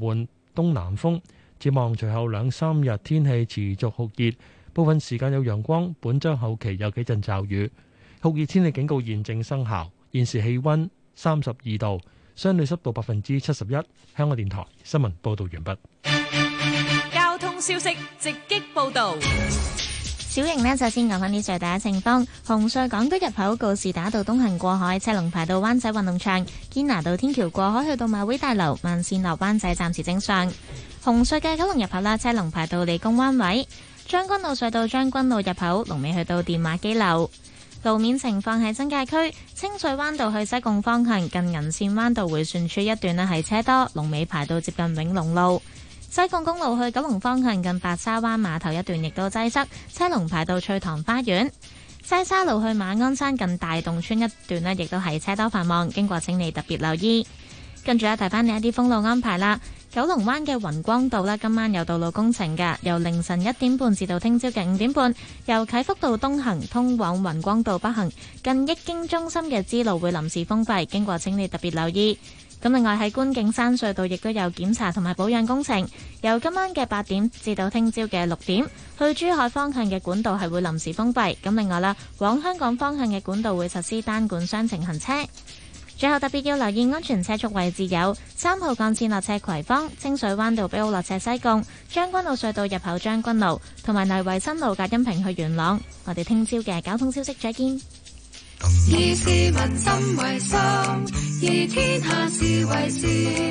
緩東南風。展望隨後2-3日天氣持續酷熱，部分時間有陽光，本週後期有幾陣驟雨。酷熱天氣警告現正生效。現時氣溫32度，相對濕度71%。香港電台新聞報道完畢。 交通消息直擊報道。 小瑩呢，就先講返啲最大嘅情況。紅隧港島入口告士打道東行過海，車龍排到灣仔運動場；堅拿道天橋過海去到馬會大樓，慢線落灣仔暫時正常。紅隧嘅九龍入口啦，車龍排到理工灣位。將軍澳隧道將軍澳入口，龍尾去到電話機樓。路面情況喺新界區清水灣道去西貢方向，近銀線灣道迴旋處一段呢係車多，龍尾排到接近永隆路。西貢公路去九龍方向近白沙灣碼頭一段亦都擠塞，車龍排到翠塘花園。西沙路去馬鞍山近大洞村一段呢亦都係車多繁忙，經過請你特別留意。跟住提翻你一啲封路安排啦。九龍灣嘅雲光道呢，今晚有道路工程嘅，由凌晨1點半至到聽朝嘅5點半，由啟福道東行通往雲光道北行近益京中心嘅支路會臨時封閉，經過請你特別留意。咁另外喺觀景山隧道亦都有檢查同埋保養工程，由今晚嘅8點至到聽朝嘅6點，去珠海方向嘅管道係會臨時封閉。咁另外啦，往香港方向嘅管道會實施單管雙程行車。最後特別要留意安全車速位置有3號幹線落斜葵芳、清水灣道、碧澳落斜西貢、將軍澳隧道入口將軍路同埋泥圍新路隔音屏去元朗。我哋聽朝嘅交通消息再見。 以市民心為心，以天下事為事。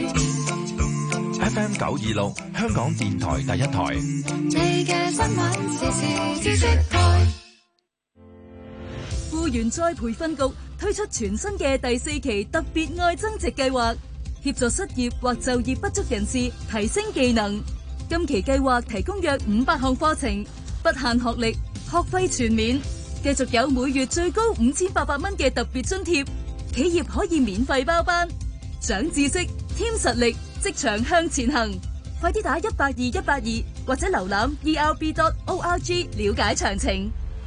FM 926香港電台第一台。 你嘅新聞時事知識台。 僱員再培訓局推出全新嘅第4期特別愛增值計劃，協助失業或就業不足人士提升技能。今期計劃提供約500項課程，不限學歷，學費全免。繼續有每月最高5800蚊嘅特別津貼，企業可以免費包班，長知識，添實力，職場向前行。快啲打182-182或者瀏覽 erb.org 了解詳情。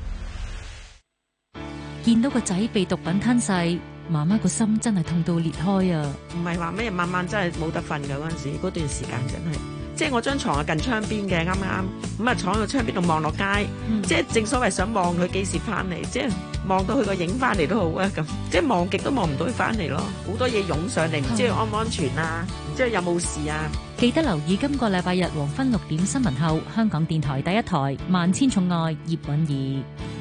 見到個仔被毒品吞噬，媽媽個心真係痛到裂開啊！ 唔係話咩晚晚真係冇得瞓㗎，嗰陣時嗰段時間真係，即係我張床係近窗邊嘅，啱咁啊坐喺個窗邊度望落街，即係正所謂想望佢幾時翻嚟，即係望到佢個影翻嚟都好啊咁，即係望極都望唔到佢翻嚟咯，好多嘢湧上嚟，唔知佢安唔安全啊，唔知佢有冇事啊。 記得留意今個禮拜日黃昏6點新聞後，香港電台第一台萬千寵愛葉韻儀。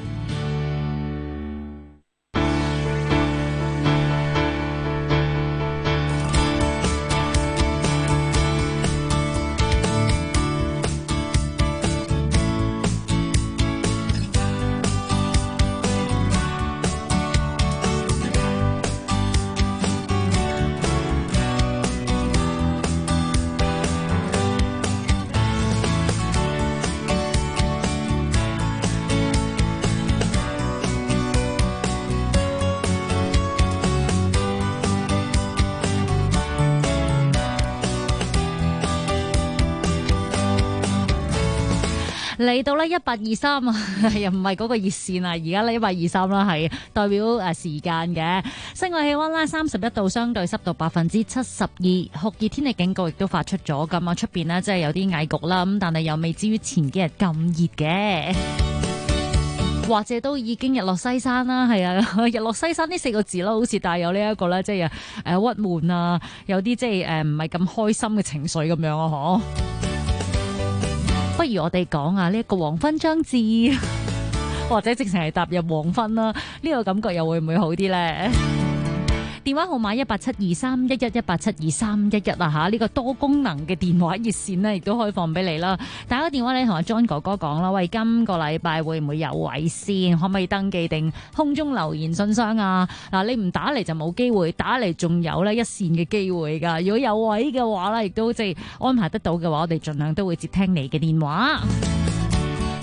嚟到咧1823啊，又唔係嗰個熱線啊，而家咧1823啦，係代表時間嘅。室外氣溫咧31度，相對濕度72%，酷熱天氣警告亦都發出咗咁啊，出邊呢，即係有啲翳焗啦，咁但係又未至於前幾日咁熱嘅，或者都已經日落西山啦，係啊，日落西山呢4個字啦，好似帶有呢一個咧，即係鬱悶啊，有啲即係唔係咁開心嘅情緒咁樣啊，嗬。不如我哋講啊，呢一個黃昏將至，或者直情係踏入黃昏啦，呢個感覺又會唔會好啲呢？電話號碼1872311，1872311啊吓，呢個多功能嘅電話熱線呢，亦都開放俾你啦。打個電話你同阿 John 哥哥講啦，喂，今個禮拜會唔會有位先？可唔可以登記定空中留言信箱啊？嗱，你唔打嚟就冇機會，打嚟仲有呢一線嘅機會噶。如果有位嘅話咧，亦都即係安排得到嘅話，我哋盡量都會接聽你嘅電話。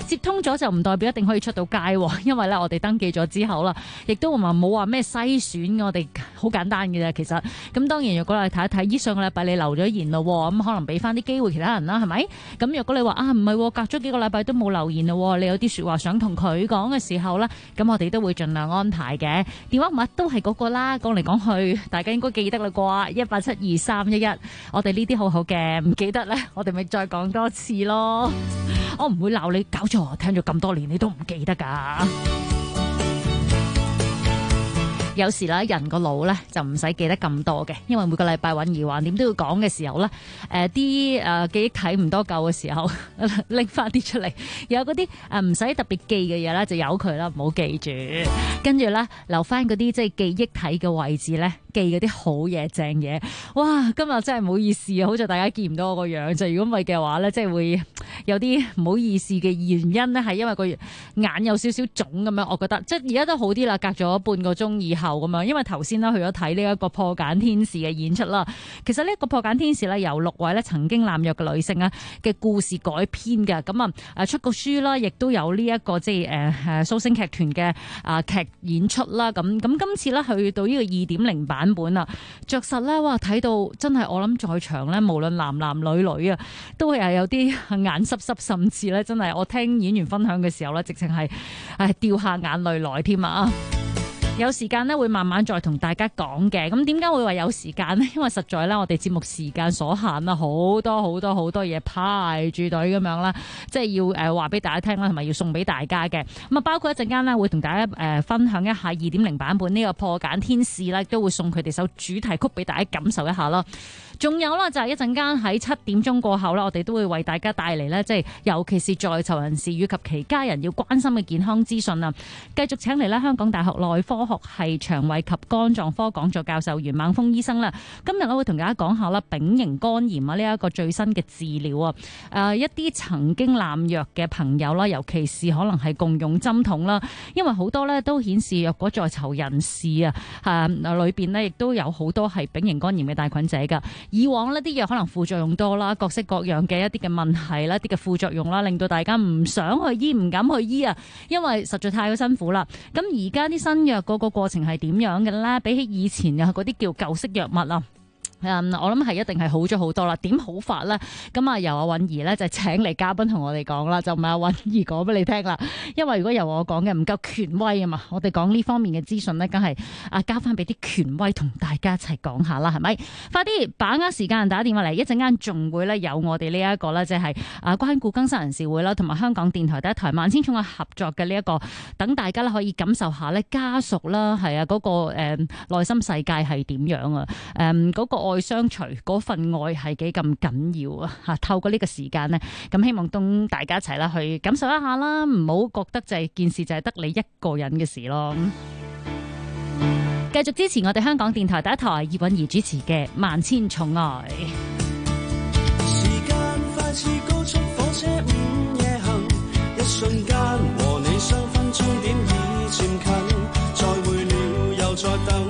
接通咗就唔代表一定可以出到街喎，因為咧我哋登記咗之後啦，亦都冇話咩篩選，我哋好簡單嘅啫。其實咁當然，如果你睇一睇，依上個禮拜你留咗言咯，咁可能俾翻啲機會其他人啦，係咪？咁如果你話唔係，隔咗幾個禮拜都冇留言咯，你有啲說話想同佢講嘅時候咧，咁我哋都會盡量安排嘅。電話號碼都係嗰個啦，講嚟講去，大家應該記得啦啩，1872311。我哋呢啲好好嘅，唔記得咧，我哋咪再講多次咯。我唔會鬧你搞錯，聽咗咁多年你都唔記得㗎。有時咧，人個腦咧就唔使記得咁多嘅，因為每個禮拜揾而還點都要講嘅時候咧，啲記憶睇唔多夠嘅時候，拎翻啲出嚟。有嗰啲唔使特別記嘅嘢咧，就由佢啦，唔好記住。跟住咧留翻嗰啲即係記憶體嘅位置咧，記嗰啲好嘢正嘢。哇！今日真係唔好意思啊，好似大家見唔到我個樣。就如果唔係嘅話咧，即係會有啲唔好意思嘅原因咧，係因為個眼有少少腫咁樣。我覺得即係而家都好啲啦，隔咗半個鐘以後咁樣，因為頭先啦去咗睇呢一個破繭天使嘅演出啦。其實呢一個破繭天使咧，由6位咧曾經濫虐嘅女性啊嘅故事改編嘅，咁出個書啦，亦都有呢一個即係蘇星劇團嘅劇演出啦。咁今次咧去到呢個2.0版本啊，着實咧哇睇到真係我諗在場咧，無論男男女女啊，都係有啲眼濕濕，甚至咧真係我聽演員分享嘅時候咧，直情係掉下眼淚來添啊！有時間咧會慢慢再同大家講嘅。咁點解會話有時間呢？因為實在咧我哋節目時間所限啦，好多嘢排住隊咁樣啦，即係要話俾大家聽啦，同埋要送俾大家嘅。咁啊包括一陣間咧會同大家分享一下2.0版本呢個破繭天使啦，都會送佢哋首主題曲俾大家感受一下啦。仲有啦，就係一陣間喺7點鐘過後啦，我哋都會為大家帶嚟咧，即係尤其是在囚人士以及其家人要關心嘅健康資訊啊！繼續請嚟咧香港大學內科學系腸胃及肝臟科講座教授袁猛峰醫生啦。今日我會同大家講下啦，丙型肝炎啊呢一個最新嘅治療啊，一啲曾經濫藥嘅朋友啦，尤其是可能係共用針筒啦，因為好多咧都顯示若果在囚人士裏邊呢亦都有好多係丙型肝炎嘅帶菌者㗎。以往呢啲藥可能副作用多啦，各式各樣嘅一啲嘅問題啦，啲嘅副作用啦，令到大家唔想去醫，唔敢去醫啊，因為實在太過辛苦啦。咁而家啲新藥嗰個過程係點樣嘅咧？比起以前啊嗰啲叫舊式藥物啊。我諗係一定係好咗好多啦。點好法咧？咁啊，由阿允兒咧就請嚟嘉賓同我哋講啦，就唔係阿允兒講俾你聽啦。因為如果由我講嘅唔夠權威啊嘛，我哋講呢方面嘅資訊咧，梗係交翻俾啲權威同大家一齊講下啦，係咪？快啲把握時間打電話嚟，一陣間仲會咧有我哋呢一個咧，即係關顧更生人士會啦，同埋香港電台第一台萬千寵愛合作嘅呢一個，等大家咧可以感受下咧家屬啦，係啊嗰個內心世界係點樣啊？嗰個愛相隨嗰份愛係幾咁緊要啊！嚇，透過呢個時間呢，咁希望同大家一齊啦去感受一下啦，唔好覺得就係件事就係得你一個人嘅事咯。繼續支持我哋香港電台第一台葉韻儀主持嘅《萬千寵愛》。 時間快似高速火車午夜行，一瞬間和你相分終點已漸近，再會了又再等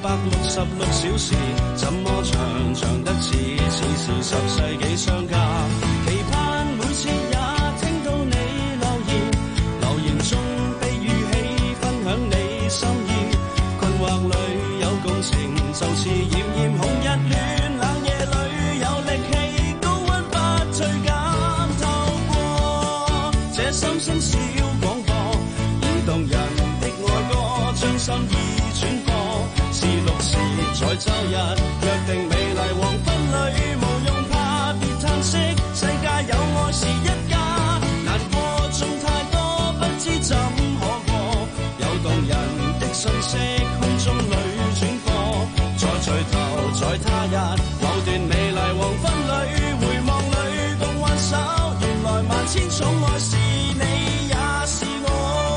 166小時，怎麼長得似10世紀相隔，期盼每次也聽到你留言中被語氣分享你心意，困惑裏有共情，就似炎炎紅日暖冷夜裏有力氣，高溫不退減，透過這心聲小廣播，移動人的愛歌將心意轉播，是6時在週日約定美麗黃昏裏，無用怕別嘆息，世界有愛是一家，難過仲太多不知怎可過，有動人的訊息空中裏轉播，再聚頭在他日某段美麗黃昏裏，回望裏共挽手，原來萬千寵愛是你也是我。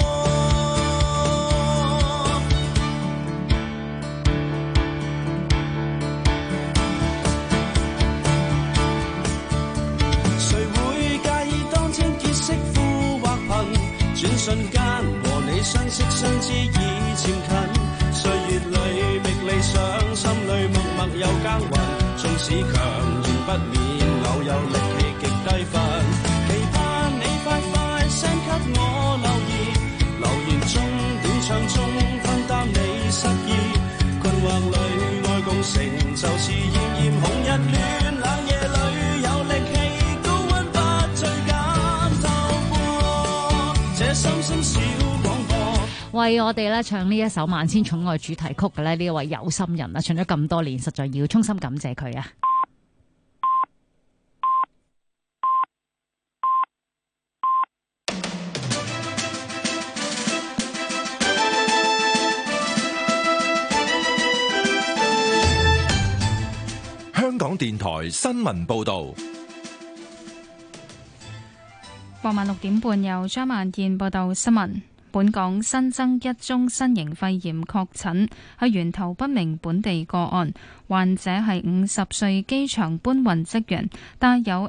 轉瞬間和你相識相知已漸近，歲月裏覓理想，心裏默默又耕耘，縱使強仍不免偶有力氣極低分，期盼你快快 send 為我哋咧唱呢一首《萬千寵愛》主題曲嘅呢一位有心人啊，唱咗咁多年，實在要衷心感謝佢啊！ 香港電台新聞報道。 傍晚6點半，由張萬燕報道新聞。本港新增一宗新型肺炎確診，係源頭不明本地個案。患者係50歲機場搬運職員，帶有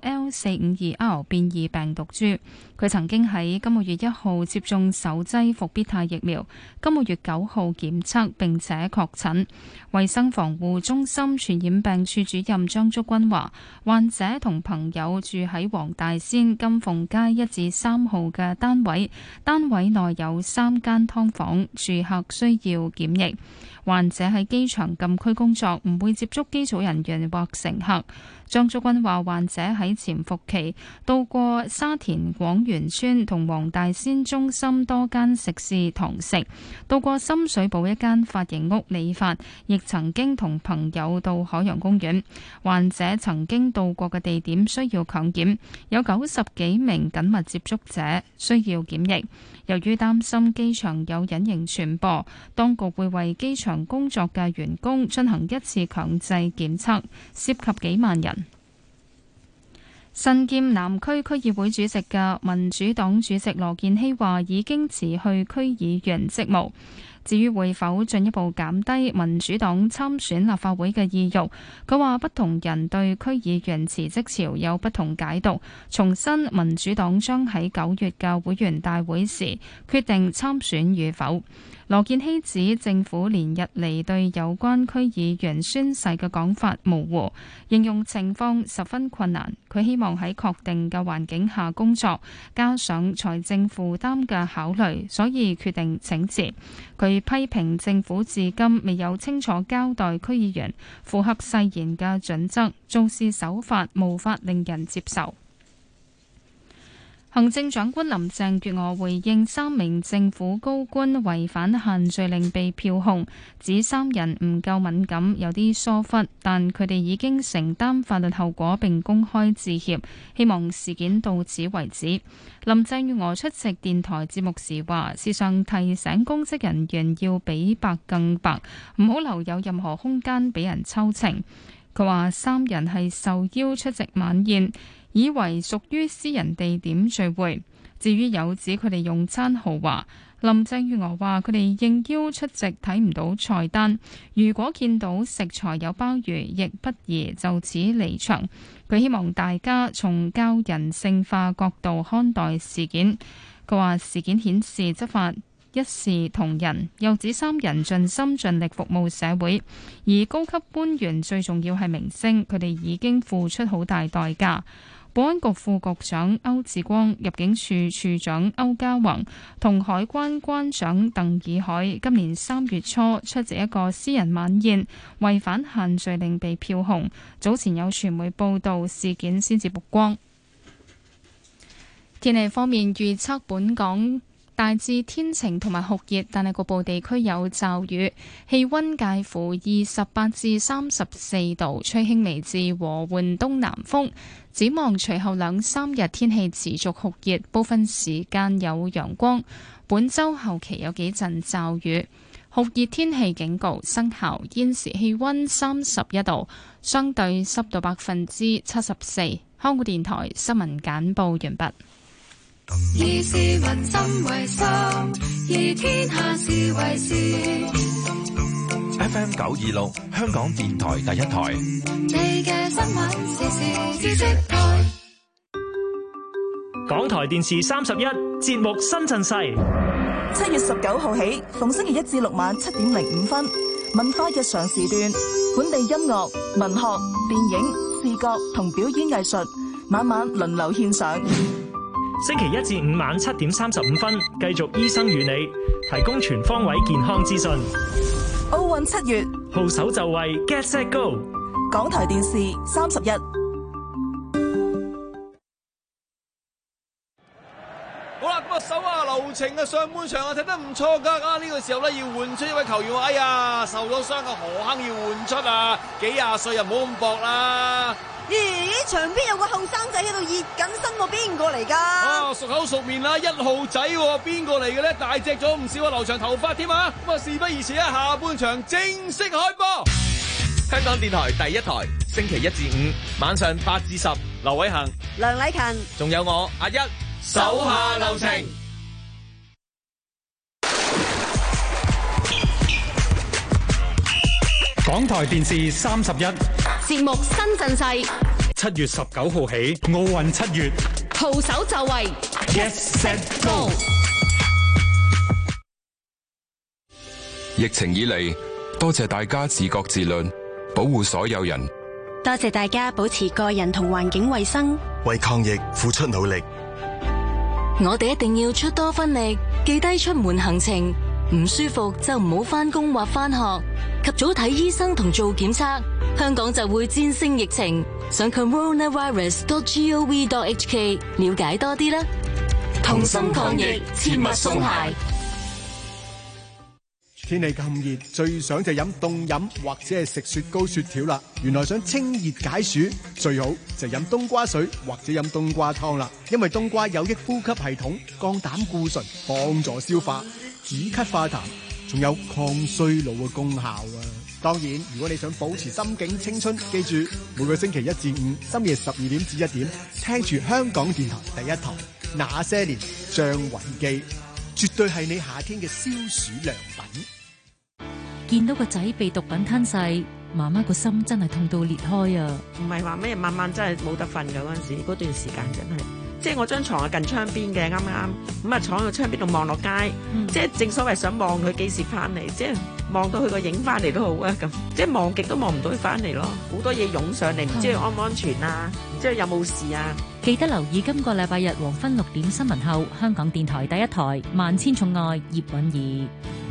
L452R 變異病毒株。佢曾經喺今個月1號接種首劑復必泰疫苗，今個月9號檢測並且確診。衛生防護中心傳染病處主任張竹君話，患者同朋友住喺黃大仙金鳳街1至3號嘅單位，單位內有3間劏房，住客需要檢疫。患者喺機場禁區工作，唔會接觸機組人員或乘客。張竹君話，患者喺潛伏期到過沙田廣源村同黃大仙中心多間食肆堂食，到過深水埗一間髮型屋理髮，亦曾經同朋友到海洋公園。患者曾經到過嘅地點需要強檢，有90幾名緊密接觸者需要檢疫。由於擔心機場有隱形傳播，當局會為機場工作嘅員工進行一次強制檢測，涉及幾萬人。身兼南區區議會主席嘅民主黨主席羅健熙話已經辭去區議員職務。至於會否進一步減低民主黨參選立法會嘅意欲，佢話不同人對區議員辭職潮有不同解讀，重申民主黨將喺9月嘅會員大會時決定參選與否。羅健熙指政府連日嚟對有關區議員宣誓嘅講法模糊，形容情況十分困難。佢希望喺確定嘅環境下工作，加上財政負擔嘅考慮，所以決定請辭。佢批評政府至今未有清楚交代區議員符合誓言嘅準則，做事手法無法令人接受。行政長官林鄭月娥回應3名政府高官違反限聚令被票控，指3人唔夠敏感，有啲疏忽，但佢哋已經承擔法律後果並公開致歉，希望事件到此為止。林鄭月娥出席電台節目時話，時常提醒公職人員要比白更白，唔好留有任何空間俾人抽情。佢話3人係受邀出席晚宴，以為屬於私人地點聚會。至於有指佢哋用餐豪華，林鄭月娥話佢哋應邀出席睇唔到菜單，如果見到食材有鮑魚，亦不宜就此離場。佢希望大家從較人性化角度看待事件。佢話事件顯示執法一視同仁，又指3人盡心盡力服務社會，而高級官員最重要係明星，佢哋已經付出好大代價。保安局副局長歐志光、入境處處長歐家宏同海關關長鄧以海今年3月初出席一個私人晚宴，違反限聚令被票控。早前有傳媒報道事件先至曝光。天氣方面預測本港大致天晴同埋酷熱，但係局部地區有驟雨，氣溫介乎28至34度，吹輕微至和緩東南風。展望隨後2-3日天氣持續酷熱，部分時間有陽光。本週後期有幾陣驟雨，酷熱天氣警告生效。現時氣溫31度，相對濕度74%。香港電台新聞簡報完畢。 以市民心為心，以天下事為事。 FM 926，香港電台第一台。 你嘅新聞時事知識台。 港台電視31節目新陣勢。 7月19號起，逢星期1至6晚7點05分，文化日常時段，本地音樂、文學、電影、視覺同表演藝術，晚晚輪流獻上。 星期1至5晚7點35分，繼續醫生與你，提供全方位健康資訊。 奧運7月， 號手就位 ，Get Set Go！ 港台電視31。 好啦， 咁啊手下留情啊，上半場啊踢得唔錯噶，呢個時候咧要換出一位球員，哎呀受咗傷嘅何坑要換出啊，幾廿歲又唔好咁搏啦。 咦，場邊有個後生仔喺度熱緊身喎，邊個嚟㗎？ 啊，熟口熟面啦，1號仔喎，邊個嚟嘅咧？大隻咗唔少啊，留長頭髮添啊！咁啊，事不宜遲啊，下半場正式開波。 香港電台第一台，星期1至5晚上8至10，劉偉恒、 梁禮勤， 仲有我阿一，手下留情。 港台電視31 節目新陣勢 ，7月19號起，奧運7月， 徒手就位 Yes Set Go。 疫情以嚟，多謝大家自覺自律，保護所有人。 多謝大家保持個人同環境衛生， 為抗疫付出努力。 我哋一定要出多分力，記低出門行程，唔舒服就唔好返工或返學，及早睇醫生同做檢測，香港就會戰勝疫情。上 coronavirus.gov.hk 了解多啲啦。同心抗疫，切勿鬆懈。 天氣咁熱，最想就飲凍飲或者係食雪糕雪條啦。原來想清熱解暑，最好就飲冬瓜水或者飲冬瓜湯啦。因為冬瓜有益呼吸系統，降膽固醇，幫助消化，止咳化痰，仲有抗衰老嘅功效啊！當然，如果你想保持心境青春，記住每個星期1至5深夜12點至1點，聽住香港電台第一台《那些年》張雲基，絕對係你夏天嘅消暑良品。 見到個仔被毒品吞噬，媽媽個心真係痛到裂開啊！ 唔係話咩，晚晚真係冇得瞓㗎嗰陣時，嗰段時間真係，即係我張床係近窗邊嘅，啱啱咁啊，坐喺個窗邊度望落街，即係正所謂想望佢幾時翻嚟，即係望到佢個影翻嚟都好啊咁，即係望極都望唔到佢翻嚟咯，好多嘢湧上嚟，唔知佢安唔安全啊，唔知佢有冇事啊。 記得留意今個禮拜日黃昏6點新聞後，香港電台第一台《萬千寵愛》葉韻儀。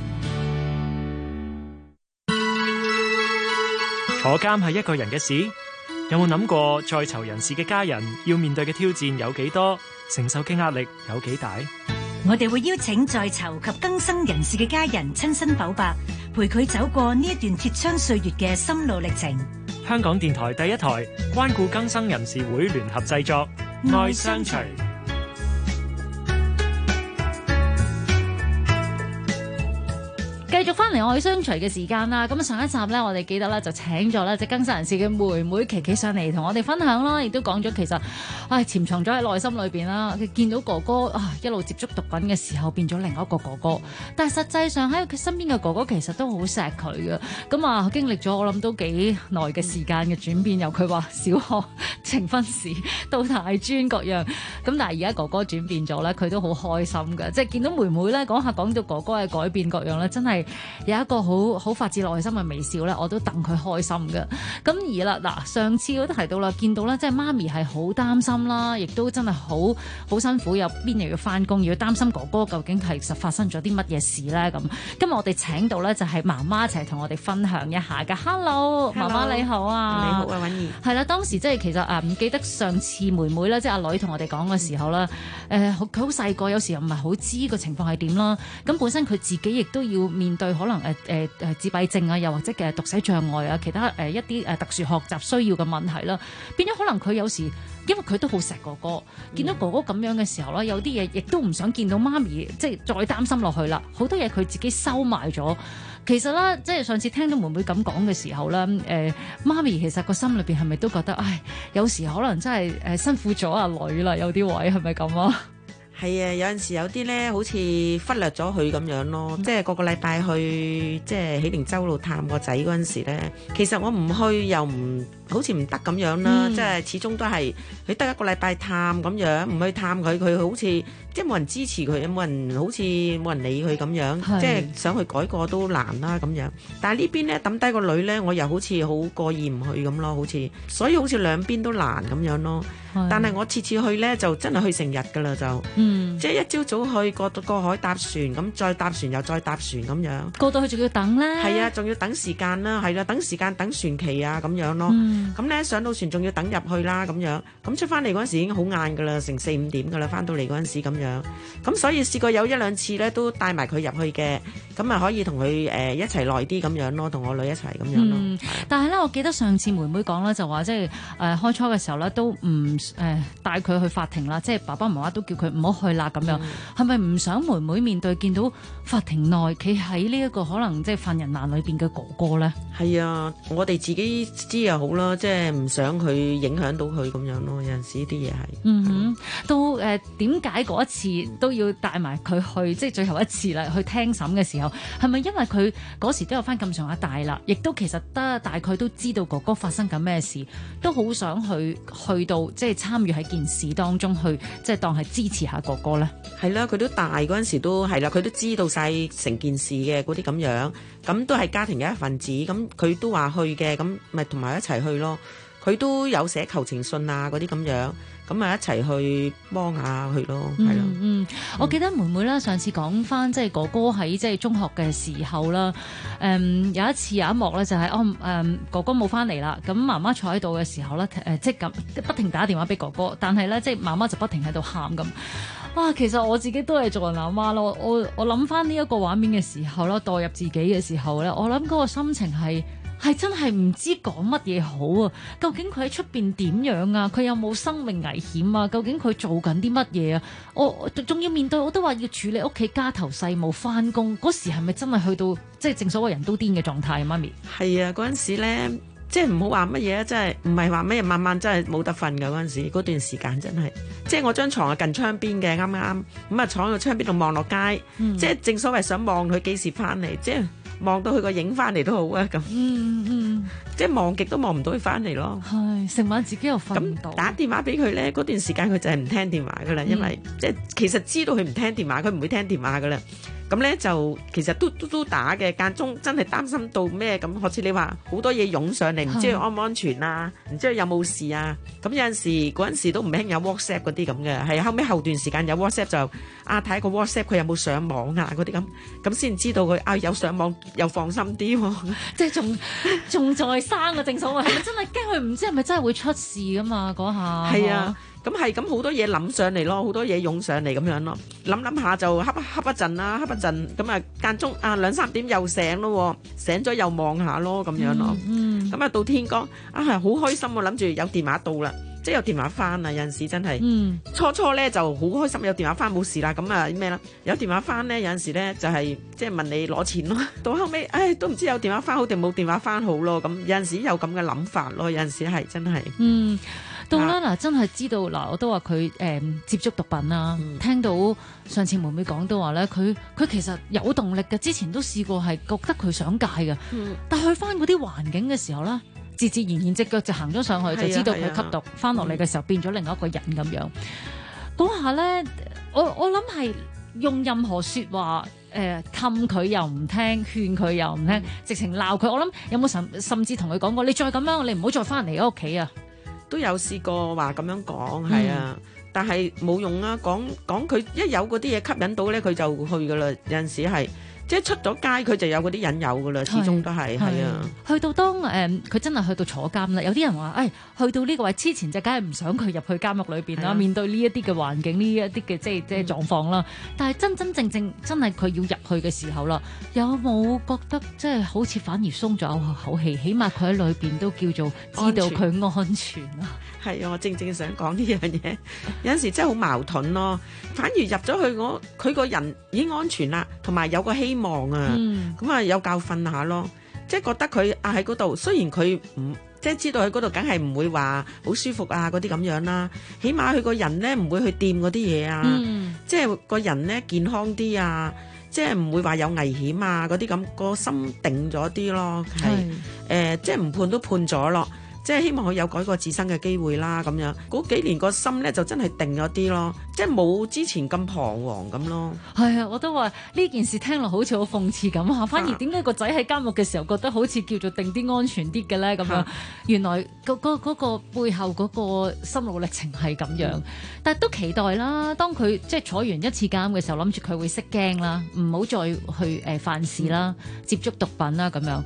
坐監係一個人嘅事，有冇諗過在囚人士嘅家人要面對嘅挑戰有幾多，承受嘅壓力有幾大？ 我哋會邀請在囚及更生人士嘅家人親身剖白，陪佢走過呢一段鐵窗歲月嘅心路歷程。 香港電台第一台關顧更生人士會聯合製作《愛相隨》。 繼續翻嚟愛相隨嘅時間啦，咁上一集呢，我哋記得咧就請咗咧即更生人士嘅妹妹琪琪上嚟同我哋分享啦，亦都講咗其實潛藏咗喺內心裏邊啦。佢見到哥哥一路接觸毒品嘅時候變咗另一個哥哥，但係實際上喺佢身邊嘅哥哥其實都好錫佢嘅。咁經歷咗我諗都幾耐嘅時間嘅轉變，由佢話小學呈分試到大專各樣，咁但係而家哥哥轉變咗咧，佢都好開心嘅，即係見到妹妹咧講到哥哥嘅改變各樣咧，真係有一個好發自內心嘅微笑咧，我都戥佢開心嘅。咁而啦嗱，上次我都提到啦，見到咧即係媽咪係好擔心啦，亦都真係好辛苦，有邊又要翻工，要擔心哥哥究竟係實發生咗啲乜嘢事咧咁。今日我哋請到咧就係媽媽一齊同我哋分享一下嘅。Hello， 媽媽你好啊！ 你好啊，韻儀。係啦，當時即係其實唔記得上次妹妹咧，即係阿女同我哋講嘅時候啦，佢好細個，有時又唔係好知個情況係點啦。咁本身佢自己亦都要面對可能自閉症啊，又或者嘅讀寫障礙啊，其他一啲特殊學習需要嘅問題啦，變咗可能佢有時因為佢都好錫哥哥，見到哥哥咁樣嘅時候啦，有啲嘢亦都唔想見到媽咪即係再擔心落去啦，好多嘢佢自己收埋咗。其實咧，即係上次聽到妹妹咁講嘅時候咧，媽咪其實個心裏邊係咪都覺得，有時可能真係辛苦咗阿女啦，有啲位係咪咁啊？ 係啊，有陣時有啲咧，好似忽略咗佢咁樣咯。即係個禮拜去即係喜靈洲度探個仔嗰陣時咧，其實我唔去又唔好似唔得咁樣啦。即係始終都係佢得一個禮拜探咁樣，唔去探佢，佢好似即係冇人支持佢，冇人好似冇人理佢咁樣。即係想去改過都難啦咁樣。但係呢邊咧抌低個女咧，我又好似好過意唔去咁咯，好似所以好似兩邊都難咁樣咯。但係我次次去咧就真係去成日㗎啦就。即係一朝早去過海搭船，咁再搭船又再搭船咁樣， 過到去仲要等咧。 係啊，仲要等時間啦，係啦，等時間等船期啊咁樣咯。 咁咧上到船仲要等入去啦咁樣，咁出翻嚟嗰陣時已經好晏㗎啦，成4、5點㗎啦，翻到嚟嗰陣時咁樣，咁所以試過有1、2次咧都帶埋佢入去嘅，咁啊可以同佢一齊耐啲咁樣咯，同我女一齊咁樣咯。 但係咧，我記得上次妹妹講啦，就話即係開初嘅時候咧都唔帶佢去法庭啦，即係爸爸媽媽都叫佢唔好去啦咁樣，係咪唔想妹妹面對見到法庭內企喺呢一個可能即係犯人欄裏邊嘅哥哥咧？ 係啊，我哋自己知又好啦，即係唔想佢影響到佢咁樣咯。有陣時啲嘢係， 到點解嗰一次都要帶埋佢去，即係最後一次啦，去聽審嘅時候，係咪因為佢嗰時都有翻咁上下大啦，亦都其實大概都知道哥哥發生緊咩事，都好想去到即係參與喺件事當中去，即係當係支持下哥哥咧。 係啦，佢都大嗰陣時都係啦，佢都知道晒成件事嘅嗰啲咁樣，咁都係家庭嘅一份子，咁佢都話去嘅，咁咪同埋一齊去咯。佢都有寫求情信啊嗰啲咁樣，咁咪一齊去幫下佢咯，係咯。 我記得妹妹啦，上次講翻即係哥哥喺即係中學嘅時候啦，有一次有一幕咧就係哥哥冇翻嚟啦，咁媽媽坐喺度嘅時候咧，即係咁不停打電話俾哥哥，但係咧即係媽媽就不停喺度喊咁。哇！其實我自己都係做人阿媽咯，我諗翻呢一個畫面嘅時候啦，代入自己嘅時候咧，我諗嗰個心情係真係唔知講乜嘢好啊！究竟佢喺出邊點樣啊？佢有冇生命危險啊？究竟佢做緊啲乜嘢啊？我仲要面對，我都話要處理屋企家頭細務、翻工嗰時，係咪真係去到即係正所謂人都癲嘅狀態啊？媽咪係啊，嗰陣時咧，即係唔好話乜嘢啊！真係唔係話乜嘢，晚晚真係冇得瞓㗎嗰陣時，嗰段時間真係，即係我張床係近窗邊嘅，啱啱咁啊，坐喺個窗邊度望落街，即係正所謂想望佢幾時翻嚟，即係。望到佢個影翻嚟都好啊，咁，即係望極都望唔到佢翻嚟咯。 係成晚自己又瞓唔到。 打電話俾佢咧，嗰段時間佢就係唔聽電話噶啦，因為即係其實知道佢唔聽電話，佢唔會聽電話噶啦。咁咧就其實都打嘅，間中真係擔心到咩咁，好似你話好多嘢湧上嚟，唔知佢安唔安全啊，唔知佢有冇事啊。咁有陣時嗰陣時都唔興有 WhatsApp 嗰啲咁嘅，係後段時間有 WhatsApp 就睇個 WhatsApp 佢有冇上網啊嗰啲咁先知道佢有上網又放心啲喎。 即係仲在生啊，正所謂係咪真係驚佢唔知係咪真係會出事噶嘛嗰下？ 係啊。咁係咁好多嘢諗上嚟咯，好多嘢湧上嚟咁樣咯，諗下就瞌一陣啦，瞌一陣咁啊間中2、3點又醒咯，醒咗又望下咯咁樣咯，咁到天光係好開心喎，諗住有電話到啦，即係有電話翻啊，有陣時真係，初咧就好開心有電話翻冇事啦，咁啊咩啦，有電話翻咧有陣時咧就係即係問你攞錢咯，到後尾都唔知有電話翻好定冇電話翻好咯，咁有陣時有咁嘅諗法咯，有陣時係真係。 到啦嗱，真係知道嗱，我都話佢接觸毒品啦。聽到上次妹妹講都話咧，佢其實有動力嘅，之前都試過係覺得佢想戒嘅，但係去翻嗰啲環境嘅時候咧，自然隻腳就行咗上去，就知道佢吸毒，翻落嚟嘅時候變咗另一個人咁樣。嗰下咧，我諗係用任何説話氹佢又唔聽，勸佢又唔聽，直情鬧佢。我諗有冇甚至同佢講過，你再咁樣，你唔好再翻嚟屋企啊！ 都有試過話咁樣講，係啊，但係冇用啊！講佢一有嗰啲嘢吸引到咧，佢就去噶啦。有陣時係即係出咗街，佢就有嗰啲引誘噶啦，始終都係啊。去到當佢真係去到坐監啦，有啲人話去到呢個位之前就梗係唔想佢入去監獄裏邊啦，面對呢一啲嘅環境，呢一啲嘅即係狀況啦。但係真正真係佢要入去嘅時候啦，有冇覺得即係好似反而鬆咗口氣？起碼佢喺裏邊都叫做知道佢安全啊。係啊，我正想講呢樣嘢，有陣時真係好矛盾咯。反而入咗去佢個人已經安全啦，同埋有個希望啊，咁啊有教訓下咯。即係覺得佢喺嗰度，雖然佢唔即係知道喺嗰度，梗係唔會話好舒服啊嗰啲咁樣啦。起碼佢個人咧唔會去掂嗰啲嘢啊，即係個人咧健康啲啊，即係唔會話有危險啊嗰啲咁，個心定咗啲咯。係即係唔判都判咗咯。即係希望佢有改過自身嘅機會啦，咁樣嗰幾年個心咧就真係定咗啲咯，即係冇之前咁彷徨咁咯。 係啊，我都話呢件事聽落好似好諷刺咁嚇，反而點解個仔喺監獄嘅時候覺得好似叫做定啲安全啲嘅咧？咁樣原來嗰個背後嗰個心路歷程係咁樣，但係都期待啦。當佢即係坐完一次監嘅時候，諗住佢會識驚啦，唔好再去犯事啦，接觸毒品啦咁樣。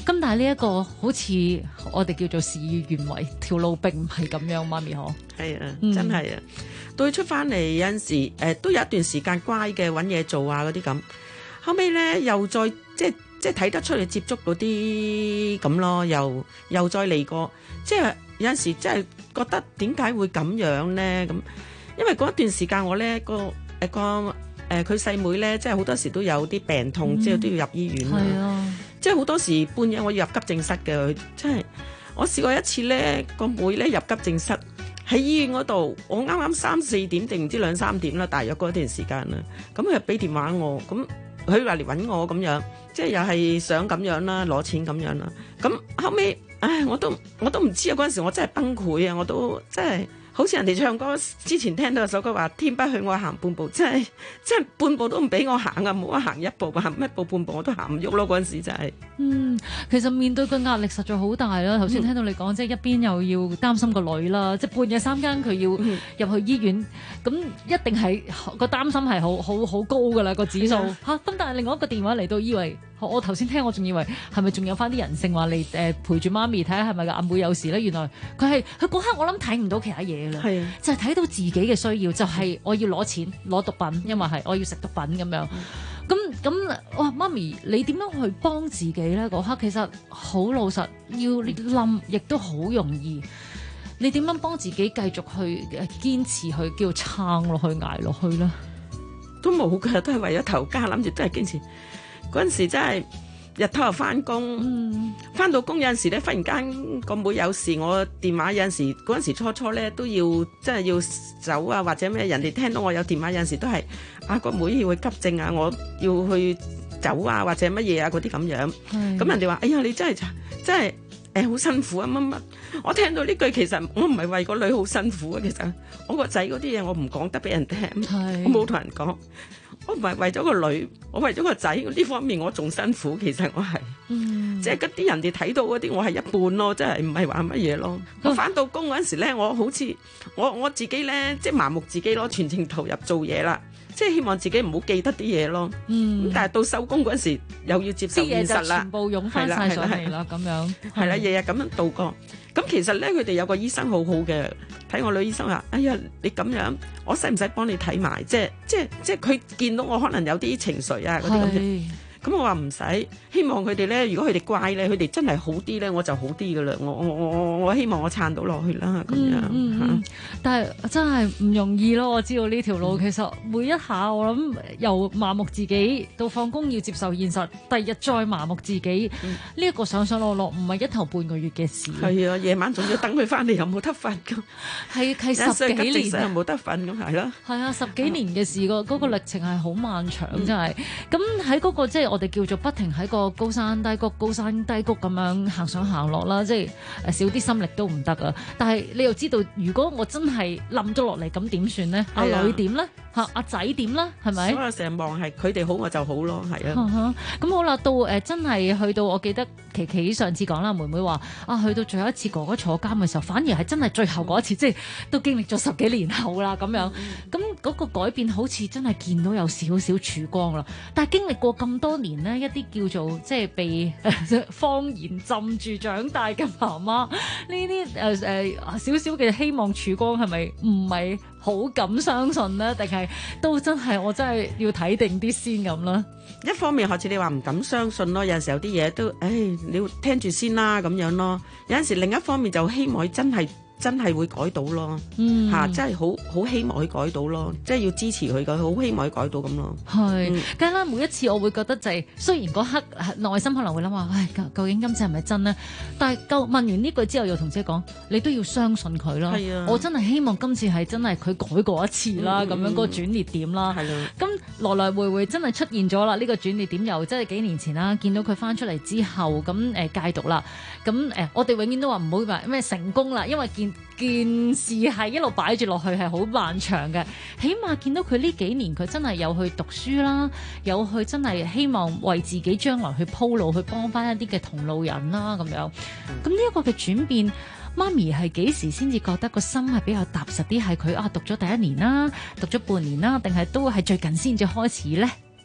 咁但係呢一個好似我哋叫做事與願違，條路並唔係咁樣，媽咪嗬。 係啊，真係啊。到佢出翻嚟有陣時，都有一段時間乖嘅，揾嘢做啊嗰啲咁。後尾咧又再即係睇得出嚟接觸嗰啲咁咯，又再嚟過。即係有陣時真係覺得點解會咁樣咧？咁因為嗰一段時間我咧佢細妹咧，即係好多時都有啲病痛，即係都要入醫院啊。即係好多時半夜我要入急症室嘅，真係我試過一次咧，個妹咧入急症室喺醫院嗰度，我啱啱3、4點定唔知2、3點啦，大約嗰段時間啦。咁佢俾電話我，咁佢話嚟揾我咁樣，即係又係想咁樣啦，攞錢咁樣啦。咁後尾，我都唔知啊！嗰陣時我真係崩潰啊！我都真係。好似人哋唱歌之前聽到有首歌話天不許我行半步，真係半步都唔俾我行啊！冇得行一步，行一步半步我都行唔喐咯。嗰陣時就係， 其實面對個壓力實在好大啦。頭先聽到你講，即係一邊又要擔心個女啦，即係半夜3更佢要入去醫院，咁一定係個擔心係好高噶啦個指數嚇。咁但係另外一個電話嚟到，以為我頭先聽我仲以為係咪仲有翻啲人性話嚟陪住媽咪睇下係咪個阿妹有事咧？原來佢嗰刻我諗睇唔到其他嘢。就係睇到自己嘅需要，就係我要攞錢攞毒品，因為係我要食毒品咁樣。咁哇，媽咪你點樣去幫自己咧？嗰刻其實好老實，要冧亦都好容易。你點樣幫自己繼續去堅持去叫撐落去捱落去咧？ 都冇㗎，都係為咗頭家，諗住都係堅持。嗰陣時真係。日頭又翻工，翻到工有陣時咧，忽然間個妹有事，我電話有陣時嗰陣時初咧都要真係要走啊，或者咩人哋聽到我有電話有陣時都係個妹要去急症啊，我要去走啊，或者乜嘢啊嗰啲咁樣。咁人哋話：哎呀，你真係好辛苦啊乜乜。我聽到呢句其實我唔係為個女好辛苦啊，其實我個仔嗰啲嘢我唔講得俾人聽，我冇同人講。我唔係為咗個女，我為咗個仔呢方面我仲辛苦，其實我係，即係嗰啲人哋睇到嗰啲我係一半咯，即係唔係話乜嘢咯。我返到工嗰陣時咧，我好似我自己咧，即係麻木自己咯，全程投入做嘢啦，即係希望自己唔好記得啲嘢咯。咁但係到收工嗰陣時又要接受現實啦， 全部湧翻晒上嚟啦，咁樣係啦，日日咁樣度過。咁其實咧，佢哋有個醫生好好嘅，睇我女醫生話：哎呀，你咁樣，我使唔使幫你睇埋？即係佢見到我可能有啲情緒啊嗰啲咁嘅。咁我話唔使，希望佢哋咧，如果佢哋乖咧，佢哋真係好啲咧，我就好啲噶啦。我希望我撐到落去啦，咁樣但係真係唔容易咯。我知道呢條路其實每一下我諗由麻木自己到放工要接受現實，第二日再麻木自己，呢一個上上落落唔係一頭半個月嘅事。 係啊，夜晚仲要等佢翻嚟又冇得瞓咁。 係10幾年又冇得瞓咁係咯。 係啊，10幾年嘅事嗰個歷程係好漫長，真係。咁喺嗰個即係我哋叫做不停喺個高山低谷咁樣行上行落啦，即係少啲心力都唔得啊！但係你又知道，如果我真係冧咗落嚟，咁點算咧？阿女點咧？阿仔點咧？係咪？ 所以成日望係佢哋好我就好咯，係啊。 咁好啦，到真係去到，我記得琪上次講啦，妹妹話去到最後一次哥哥坐監嘅時候，反而係真係最後嗰一次，即係都經歷咗10幾年後啦咁樣。咁嗰個改變好似真係見到有少少曙光啦。但係經歷過咁多年呢，一啲叫做即係被謊言浸住長大嘅媽媽，呢啲少少嘅希望曙光係咪唔係好敢相信呢？定係都真係我真係要睇定啲先咁啦？ 一方面好似你話唔敢相信咯，有陣時有啲嘢都你要聽住先啦咁樣咯。有陣時另一方面就希望真係會改到咯，真係好希望佢改到咯，即係要支持佢嘅，好希望佢改到咁咯。 係，梗係啦，每一次我會覺得就係，雖然嗰刻內心可能會諗話，唉，究竟今次係咪真呢？但係問完呢句之後，又同自己講，你都要相信佢咯。係啊，我真係希望今次係真係佢改過一次啦，咁樣嗰個轉捩點啦。係咯。咁來來回回真係出現咗啦，呢個轉捩點又真係幾年前啦，見到佢翻出嚟之後，咁戒毒啦，咁我哋永遠都話唔好話咩成功啦，因為件事係一路擺住落去係好漫長嘅，起碼見到佢呢幾年佢真係有去讀書啦，有去真係希望為自己將來去鋪路，去幫翻一啲嘅同路人啦咁樣。咁呢一個嘅轉變，媽咪係幾時先至覺得個心係比較踏實啲？係佢讀咗第1年啦，讀咗半年啦，定係都係最近先至開始咧？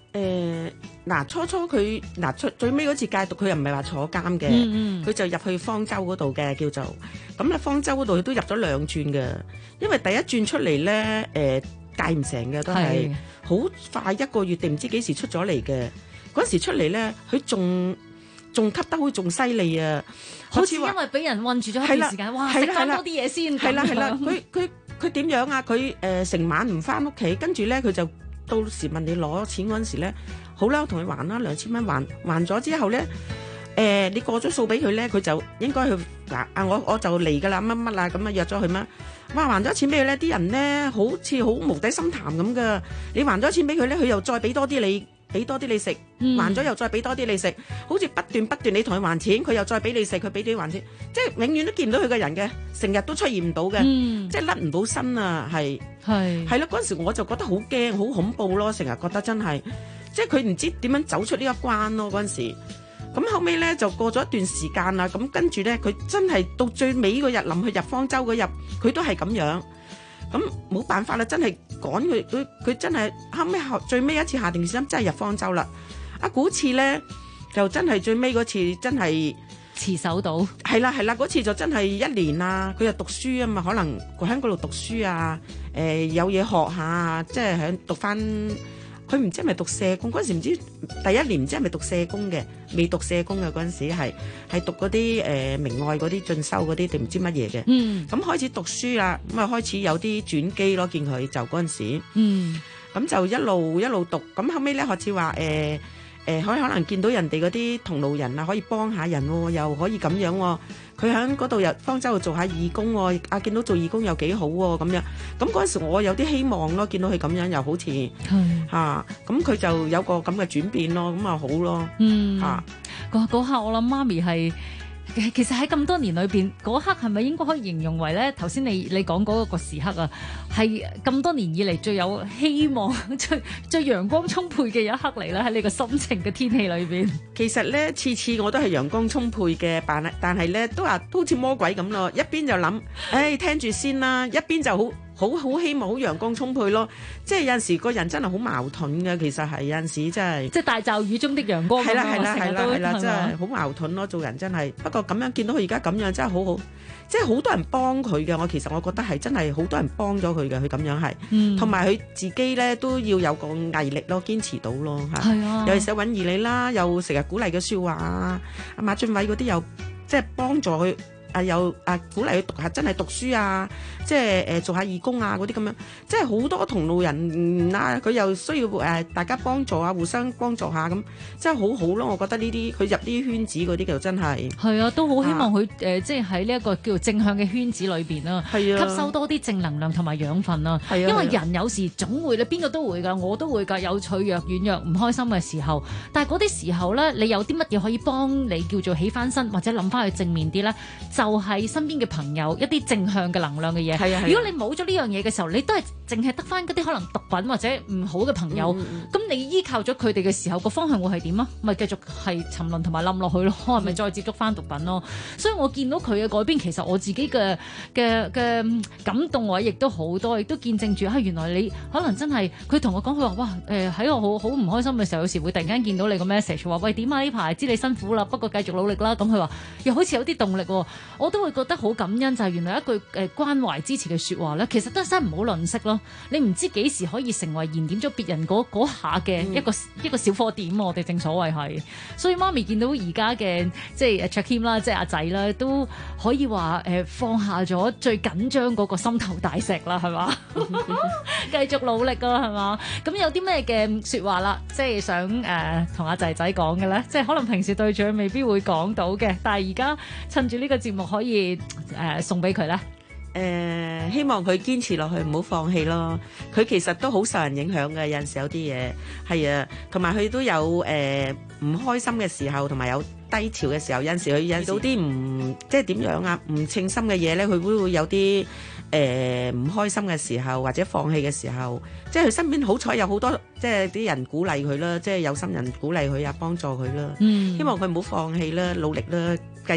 初佢最尾嗰次戒毒，佢又唔係話坐監嘅，佢就入去方舟嗰度嘅叫做，咁咧方舟嗰度佢都入咗2轉嘅，因為第一轉出嚟咧戒唔成嘅，都係好快1個月定唔知幾時出咗嚟嘅，嗰時出嚟咧佢仲吸得好仲犀利啊， 好似因為俾人韞住咗一段時間，哇食翻多啲嘢先， 係啦，佢點樣啊？佢成晚唔翻屋企，跟住咧佢就到時問你攞錢嗰陣時咧，好啦，我同佢還啦，2000蚊還咗之後咧，你過咗數俾佢咧，佢就應該去我就嚟㗎啦，乜乜啦，咁啊約咗佢乜，哇還咗錢俾佢咧，啲人咧好似好無底深潭咁噶，你還咗錢俾佢咧，佢又再俾多啲你食，還咗又再俾多啲你食，好似不斷你同佢還錢，佢又再俾你食，佢俾啲還錢，即係永遠都見唔到佢個人嘅，成日都出現唔到嘅，即係甩唔到身啊，係咯，嗰陣時我就覺得好驚，好恐怖咯，成日覺得真係，即係佢唔知點樣走出呢一關咯嗰陣時。咁後尾咧就過咗一段時間啦，咁跟住咧佢真係到最尾嗰日臨去入方舟嗰日，佢都係咁樣。咁冇辦法啦，真係趕佢真係後尾最尾一次下定決心真係入方舟啦。嗰次咧就真係最尾嗰次真係持守到。係啦，嗰次就真係1年啦。佢又讀書啊嘛，可能佢喺嗰度讀書啊，有嘢學下，即係喺讀翻。佢唔知係咪讀社工嗰陣時，唔知第1年唔知係咪讀社工嘅，未讀社工嘅嗰陣時係讀嗰啲明愛嗰啲進修嗰啲定唔知乜嘢嘅。咁開始讀書啦，咁啊開始有啲轉機咯，見佢就嗰陣時。咁就一路讀，咁後尾咧學似話可能見到人哋嗰啲同路人啊，可以幫下人喎，又可以咁樣喎。佢喺嗰度又方舟度做下義工喎，見到做義工又幾好喎咁樣。咁嗰陣時我有啲希望咯，見到佢咁樣又好似咁佢就有個咁嘅轉變咯，咁啊好咯嗰刻我諗媽咪係。其實喺咁多年裏邊，嗰刻係咪應該可以形容為咧？頭先你講嗰個時刻啊，係咁多年以嚟最有希望、最陽光充沛嘅一刻嚟咧？喺你個心情嘅天氣裏邊， 其實咧次次我都係陽光充沛嘅，但係咧都好似魔鬼咁咯。一邊就諗，聽住先啦；一邊就好希望好陽光充沛咯。即係有陣時個人真係好矛盾嘅，其實係有陣時真係。即係大驟雨中的陽光。係啦，真係好矛盾咯。做人真係，不過咁樣見到佢而家咁樣真係好好，即係好多人幫佢嘅。我覺得係真係好多人幫咗佢嘅，佢咁樣係。同埋佢自己咧都要有個毅力咯，堅持到咯嚇。係啊。尤其是揾義理啦，又成日鼓勵嘅説話啊，阿馬俊偉嗰啲又即係幫助佢。又鼓勵佢讀下真係讀書啊，即係做下義工啊嗰啲咁樣，即係好多同路人啊，佢又需要大家幫助啊，互相幫助下咁，真係好好咯。我覺得呢啲佢入呢啲圈子嗰啲就真係係啊，都好希望佢即係喺呢一個叫做正向嘅圈子裏邊啊，吸收多啲正能量同埋養分啊。因為人有時總會，你邊個都會㗎，我都會㗎，有脆弱、軟弱、唔開心嘅時候。但係嗰啲時候咧，你有啲乜嘢可以幫你叫做起翻身，或者諗翻去正面啲咧？就係身邊嘅朋友一啲正向嘅能量嘅嘢。如果你冇咗呢樣嘢嘅時候，你都係淨係得翻嗰啲可能毒品或者唔好嘅朋友，咁你依靠咗佢哋嘅時候，個方向會係點啊？咪繼續係沉淪同埋冧落去咯，係咪再接觸翻毒品咯？所以我見到佢嘅改變，其實我自己嘅感動位亦都好多，亦都見證住原來你可能真係佢同我講，佢話哇喺我好唔開心嘅時候，有時會突然間見到你個 message 話喂，點啊，呢排知你辛苦啦，不過繼續努力啦。咁佢話又好似有啲動力，我都會覺得好感恩，就係原來一句關懷支持嘅説話咧，其實都真係唔好吝嗇咯。你唔知幾時可以成為燃點咗別人嗰下嘅一個小火點，我哋正所謂係。所以媽咪見到而家嘅即係 Jakim 啦，即係阿仔啦，都可以話放下咗最緊張嗰個心頭大石啦，係嘛？繼續努力㗎，係嘛？咁有啲咩嘅説話啦，即係想同阿仔仔講嘅咧，即係可能平時對住佢未必會講到嘅，但係而家趁住呢個節目可以送俾佢咧。希望佢堅持落去，唔好放棄咯。佢其實都好受人影響嘅，有陣時有啲嘢係啊，同埋佢都有唔開心嘅時候，同埋有低潮嘅時候。有陣時佢引到啲唔即係點樣啊，唔稱心嘅嘢咧，佢會有啲唔開心嘅時候，或者放棄嘅時候。即係佢身邊好彩有好多即係啲人鼓勵佢啦，即係有心人鼓勵佢啊，幫助佢啦。希望佢唔好放棄啦，努力啦，繼續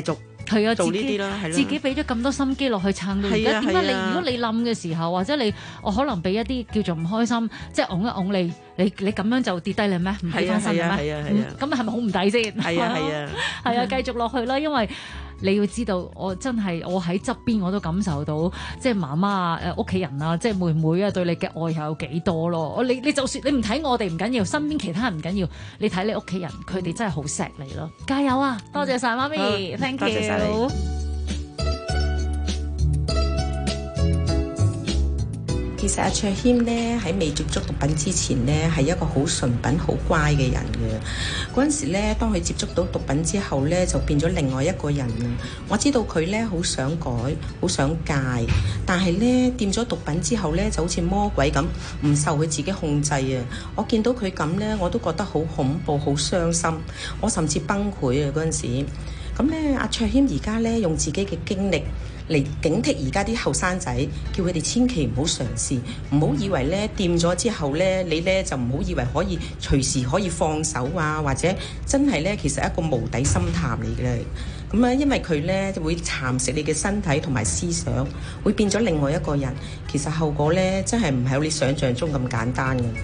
係啊， 做呢啲啦，係啦， 自己俾咗咁多心機落去撐到而家，點解你如果你冧嘅時候，或者我可能俾一啲叫做唔開心，即係拱一拱你咁樣就跌低你咩？唔俾翻身嘅咩？咁係咪好唔抵先？ 係啊， 係啊，繼續落去啦，因為你要知道，我喺側邊我都感受到，即係媽媽啊、屋企人啊、即係妹妹啊對你嘅愛係有幾多咯。你就算你唔睇我哋唔緊要，身邊其他人唔緊要，你睇你屋企人，佢哋真係好錫你咯。加油啊！多謝晒媽咪 ，thank you。多謝晒你。 其實阿卓謙呢，喺未接觸毒品之前呢，係一個好純品好乖嘅人嘅。嗰陣時呢，當佢接觸到毒品之後呢，就變咗另外一個人啦。我知道佢呢好想改，好想戒，但係呢，掂咗毒品之後呢，就好似魔鬼咁，唔受佢自己控制啊！我見到佢咁呢，我都覺得好恐怖，好傷心，我甚至崩潰啊！嗰陣時，咁呢，阿卓謙而家呢，用自己嘅經歷嚟警惕而家啲後生仔，叫佢哋千祈唔好嘗試，唔好以為咧掂咗之後咧，你咧就唔好以為可以隨時可以放手啊，或者真係咧其實一個無底深潭嚟嘅。咁啊，因為佢咧會蠶食你嘅身體同埋思想，會變咗另外一個人。其實後果咧真係唔係好你想象中咁簡單嘅。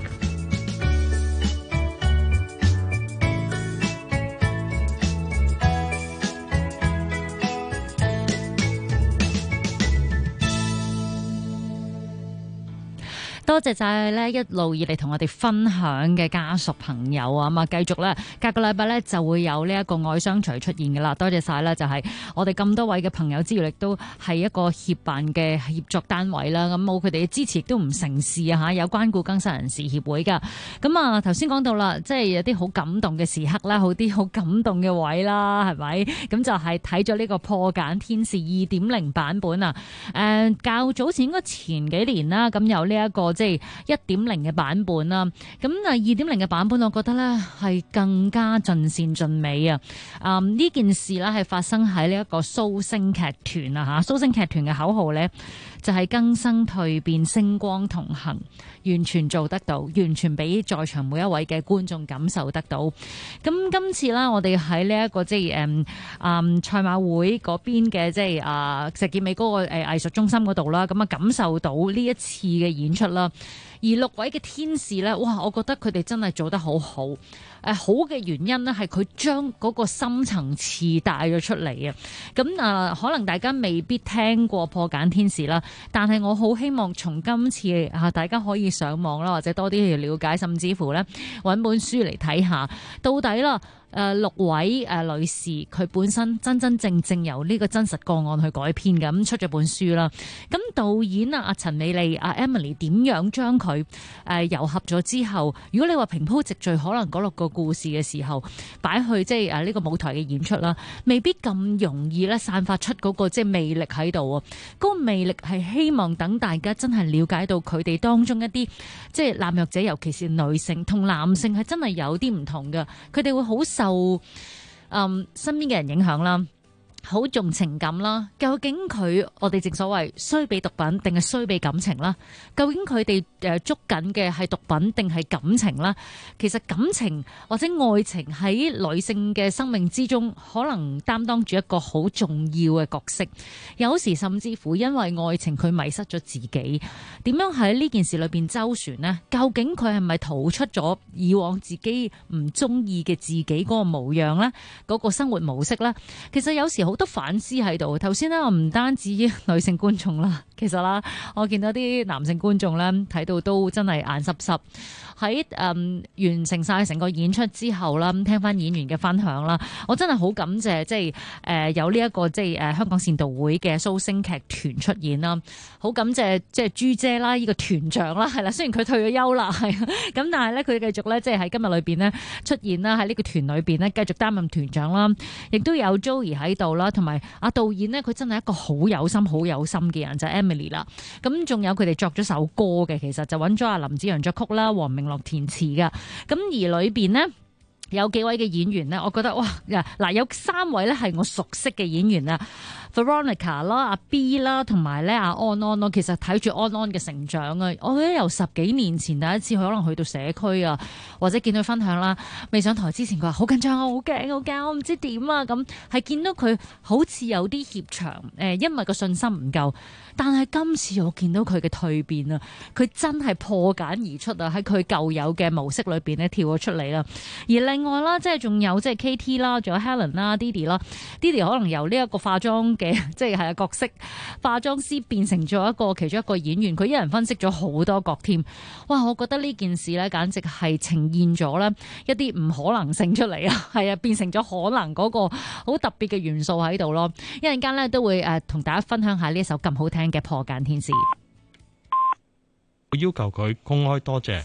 多謝晒咧一路以嚟同我哋分享嘅家屬朋友啊，咁啊繼續咧，隔個禮拜咧就會有呢一個愛相隨出現㗎啦。多謝晒啦，就係我哋咁多位嘅朋友之餘，亦都係一個協辦嘅協作單位啦。咁冇佢哋嘅支持，亦都唔成事啊嚇。有關顧更生人士協會㗎。咁啊頭先講到啦，即係有啲好感動嘅時刻啦，啲好感動嘅位啦，係咪？咁就係睇咗呢個破繭天使 2.0 版本啊。較早前應該前幾年啦，咁有呢一個即係1.0嘅版本啦，咁啊2.0嘅版本，我覺得咧係更加盡善盡美啊！呢件事咧係發生喺呢一個蘇星劇團啊嚇，蘇星劇團嘅口號咧就係更生蛻變，星光同行，完全做得到，完全俾在場每一位嘅觀眾感受得到。咁今次啦，我哋喺呢一個即係賽馬會嗰邊嘅即係石硤尾嗰個藝術中心嗰度啦，咁啊感受到呢一次嘅演出啦。而6位嘅天使咧，哇！我覺得佢哋真係做得好好。好嘅原因呢，係佢將嗰個深層次帶咗出嚟啊！咁可能大家未必聽過破繭天使啦，但係我好希望從今次大家可以上網啦，或者多啲去了解，甚至乎咧揾本書嚟睇下，到底啦。6位女士，佢本身真真正正由呢個真實個案去改編嘅，咁出咗本書啦。咁導演阿陳美莉 Emily 點樣將佢糅合咗之後，如果你話平鋪直敍，可能嗰6個故事嘅時候擺去即係呢個舞台嘅演出啦，未必咁容易咧散發出嗰個即係魅力喺度啊！嗰個魅力係希望等大家真係了解到佢哋當中一啲即係濫藥者，尤其是女性同男性係真係有啲唔同嘅，佢哋會好受身邊嘅人影響啦，好重情感啦。究竟我哋正所謂衰俾毒品定係衰俾感情啦？究竟佢哋捉緊嘅係毒品定係感情啦？其實感情或者愛情喺女性嘅生命之中，可能擔當住一個好重要嘅角色。有時甚至乎因為愛情佢迷失咗自己，點樣喺呢件事裏邊周旋呢？究竟佢係咪逃出咗以往自己唔中意嘅自己嗰個模樣呢？嗰個生活模式呢？其實有時好多反思喺度。頭先呢，我唔單止女性觀眾啦，其實啦，我見到啲男性觀眾呢，睇到都真係眼濕濕。喺完成晒成個演出之後啦，咁聽翻演員嘅分享啦，我真係好感謝即係有呢一個即係香港善導會嘅蘇星劇團出演啦，好感謝即係朱姐啦，呢個團長啦，係啦，雖然佢退咗休啦，係咁，但係咧佢繼續咧即係喺今日裏邊咧出現啦，喺呢個團裏邊咧繼續擔任團長啦，亦都有 Joey 喺度啦，同埋阿導演呢，佢真係一個好有心嘅人，就係 Emily 啦。咁仲有佢哋作咗首歌嘅，其實就揾咗阿林子陽作曲啦，黃明樂填詞噶。咁而裏邊呢，有幾位嘅演員呢，我覺得哇嗱，有3位咧係我熟悉嘅演員啊。 Veronica 啦、阿 B 啦，同埋咧阿安安咯。其實睇住安安嘅成長啊，我覺得由10幾年前第一次可能去到社區啊，或者見佢分享啦，未上台之前佢話好緊張啊，好驚，我唔知點啊咁，係見到佢好似有啲怯場，因為個信心唔夠。但係今次我見到佢嘅蛻變啊，佢真係破繭而出啊！喺佢舊有嘅模式裏邊咧跳咗出嚟啦。而另外啦，即係仲有即係 KT 啦，仲有 Helen 啦、Didi 啦，Didi 可能由呢一個化妝嘅即係角色化妝師變成咗其中一個演員，佢一人分析咗好多角添。哇！我覺得呢件事咧，簡直係呈現咗咧一啲唔可能性出嚟啊！係啊，變成咗可能嗰個好特別嘅元素喺度咯。一陣間咧都會同大家分享下呢一首咁好聽嘅破繭天使。 我要求佢公開多謝。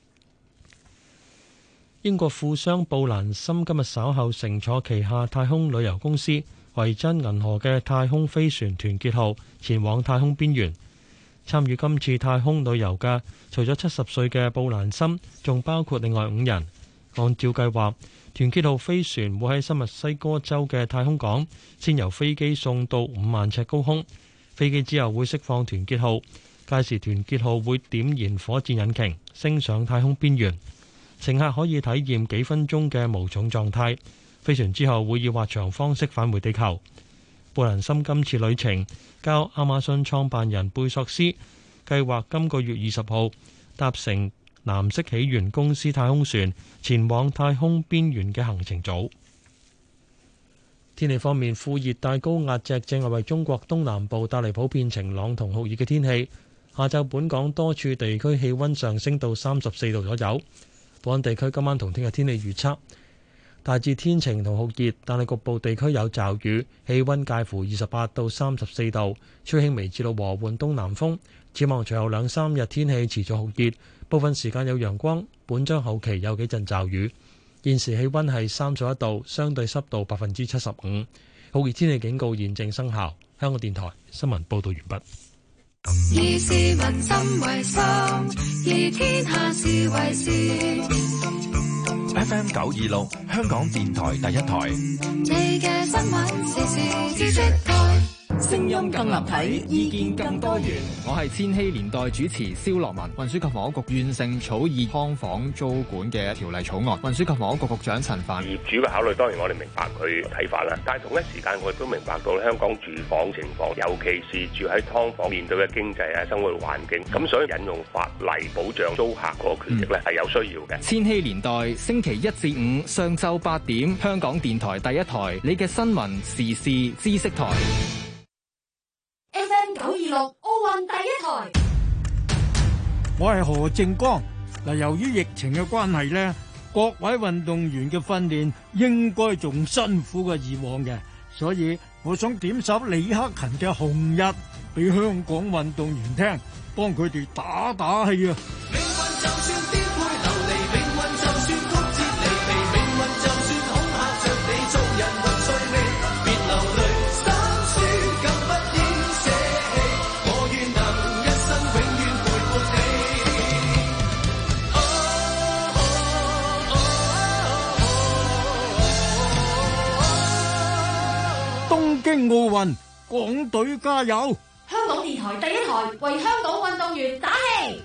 英國富商布蘭森今日稍後乘坐旗下太空旅遊公司維珍銀河嘅太空飛船團結號前往太空邊緣。參與今次太空旅遊嘅除咗70歲嘅布蘭森，仲包括另外5人。按照計劃，團結號飛船會喺新墨西哥州嘅太空港先由飛機送到5萬尺高空，飛機之後會釋放團結號，屆時團結號會點燃火箭引擎升上太空邊緣，乘客可以體驗幾分鐘嘅無重狀態。飛船之後會以滑翔方式返回地球。布蘭森今次旅程交亞馬遜創辦人貝索斯，計劃今個月20號搭乘藍色起源公司太空船前往太空邊緣嘅行程組。天氣方面，副熱帶高壓脊正係為中國東南部帶嚟普遍晴朗同酷熱嘅天氣。下晝本港多處地區氣溫上升到34度左右。本港地區今晚同聽日天氣預測大致天晴同酷熱，但係局部地區有驟雨，氣溫介乎28到34度，吹輕微至到和緩東南風。展望隨後2-3日天氣持續酷熱，部分時間有陽光，本週後期有幾陣驟雨。現時氣溫係31度，相對濕度75%。酷熱天氣警告現正生效。香港電台新聞報道完畢。 以市民心為心，以天下事為事。 FM 926，香港電台第一台。 你嘅新聞時事知識台。 聲音更立體，意見更多元。我係千禧年代主持蕭樂文。運輸及房屋局完成草擬劏房租管嘅條例草案。運輸及房屋局局長陳帆。 業主嘅考慮當然我哋明白佢睇法啦，但係同一時間我哋都明白到香港住房情況，尤其是住喺劏房面對嘅經濟啊、生活環境，咁所以引用法例保障租客嗰個權益咧係有需要嘅。 千禧年代星期1至5上晝8點，香港電台第一台，你嘅新聞時事知識台。 FM 926奧運第一台， 我係何正光。嗱，由於疫情嘅關係咧，各位運動員嘅訓練應該仲辛苦過以往嘅，所以我想點首李克勤嘅《紅日》俾香港運動員聽，幫佢哋打打氣啊！命運就算顛沛流離，命運就算曲折離奇，命運就算恐嚇着你，做人還趣味，別流淚，生疏更不應捨棄，我願能一生永遠陪伴你。東京奧運，港隊加油！ 香港電台第一台為香港運動員打氣。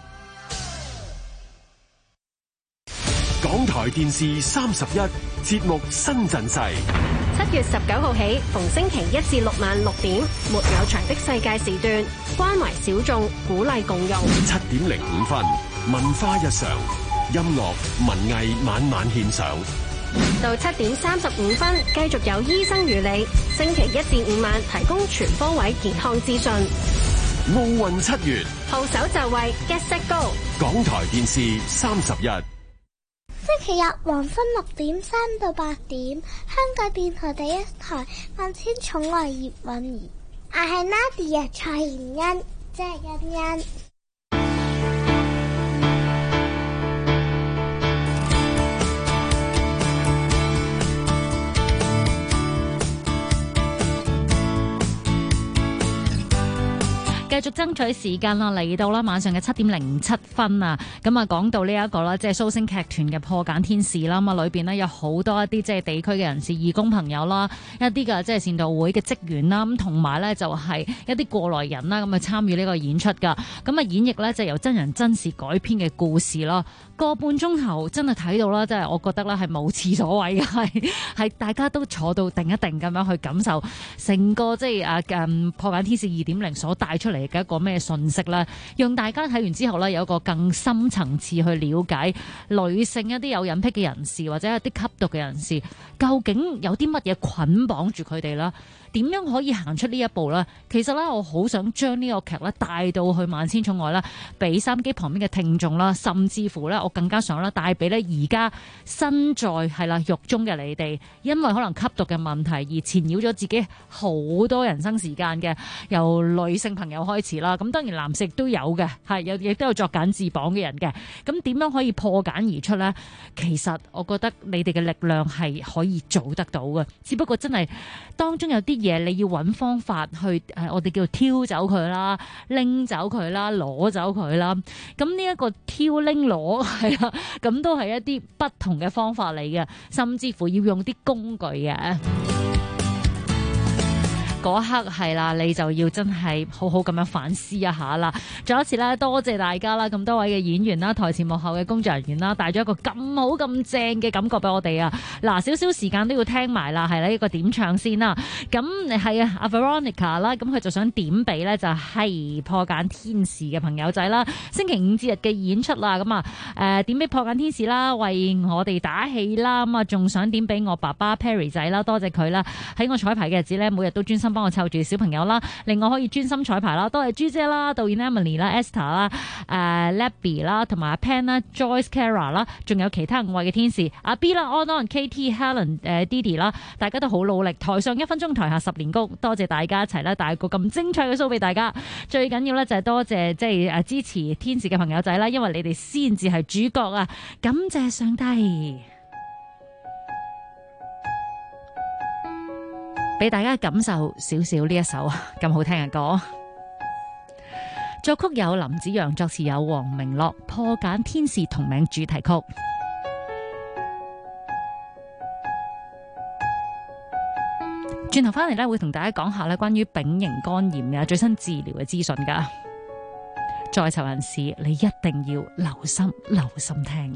港台電視31節目新陣勢。 7月19號起，逢星期1至6晚6點，沒有牆的世界時段，關懷小眾，鼓勵共用。 7點05分，文化日常，音樂文藝晚晚獻上。 到7點35分，繼續有醫生與你，星期1至5晚提供全方位健康資訊。 奧運7月， 號手就位 ，Get Set Go！ 港台電視31。 星期日黃昏6點3到8點，香港電台第一台萬千寵愛葉韻儀。我係 Nadia 蔡妍恩，即係欣欣。 繼續爭取時間啦，嚟到啦晚上嘅7:07啊，咁啊講到呢一個啦，即係蘇星劇團嘅破繭天使啦，咁啊裏邊呢有好多一啲即係地區嘅人士、義工朋友啦，一啲嘅即係善導會嘅職員啦，咁同埋呢就係一啲過來人啦，咁啊參與呢個演出噶，咁啊演繹呢就由真人真事改編嘅故事啦，個半鐘頭真係睇到啦，即係我覺得咧係無次所謂嘅，係大家都坐到定一定咁樣去感受成個即係破繭天使2.0所帶出嚟嘅一個咩信息咧，讓大家睇完之後咧有一個更深層次去了解女性一啲有隱癖嘅人士或者一啲吸毒嘅人士，究竟有啲乜嘢捆綁住佢哋啦？點樣可以行出呢一步呢？其實咧，我好想將呢個劇咧帶到去萬千寵愛啦，俾收音機旁邊嘅聽眾啦，甚至乎咧，我更加想咧帶俾咧而家身在係啦獄中嘅你哋，因為可能吸毒嘅問題而纏繞咗自己好多人生時間嘅，由女性朋友開始啦。咁當然男性都有嘅，係亦都有作繭自綁嘅人嘅。咁點樣可以破繭而出呢？其實我覺得你哋嘅力量係可以做得到嘅，只不過真係當中有啲嘢你要揾方法去我哋叫挑走佢啦，拎走佢啦，攞走佢啦。咁呢一個挑拎攞係啦，咁都係一啲不同嘅方法嚟嘅，甚至乎要用啲工具嘅。嗰刻係啦，你就要真係好好咁樣反思一下啦。再一次咧，多謝大家啦，咁多位嘅演員啦、台前幕後嘅工作人員啦，帶咗一個咁好咁正嘅感覺俾我哋啊！嗱，少少時間都要聽埋啦，係啦，呢個點唱先啦。咁係啊，阿 Veronica 啦，咁佢就想點俾咧就係破繭天使嘅朋友仔啦。星期五節日嘅演出啦，咁啊點俾破繭天使啦，為我哋打氣啦，咁啊仲想點俾我爸爸 Perry 仔啦，多謝佢啦，喺我彩排嘅日子咧，每日都專心幫我湊住小朋友啦，令我可以專心彩排啦。多謝朱姐啦、導演 Emily 啦、Esther 啦、Labby 啦，同埋阿 Pen 啦、Joyce Cara 啦，仲有其他五位嘅天使，阿 B 啦、On、KT、Helen、Didi 啦，大家都好努力。台上1分鐘，台下10年功。多謝大家一齊啦，帶個咁精彩嘅 show 俾大家。最緊要咧就係多謝即係支持天使嘅朋友仔啦，因為你哋先至係主角啊！感謝上帝。俾大家感受少少呢一首咁好聽嘅歌，作曲有林子陽，作詞有黃明樂，破繭天使同名主題曲。轉頭翻嚟咧，會同大家講下咧關於丙型肝炎嘅最新治療嘅資訊噶。在囚人士，你一定要留心聽。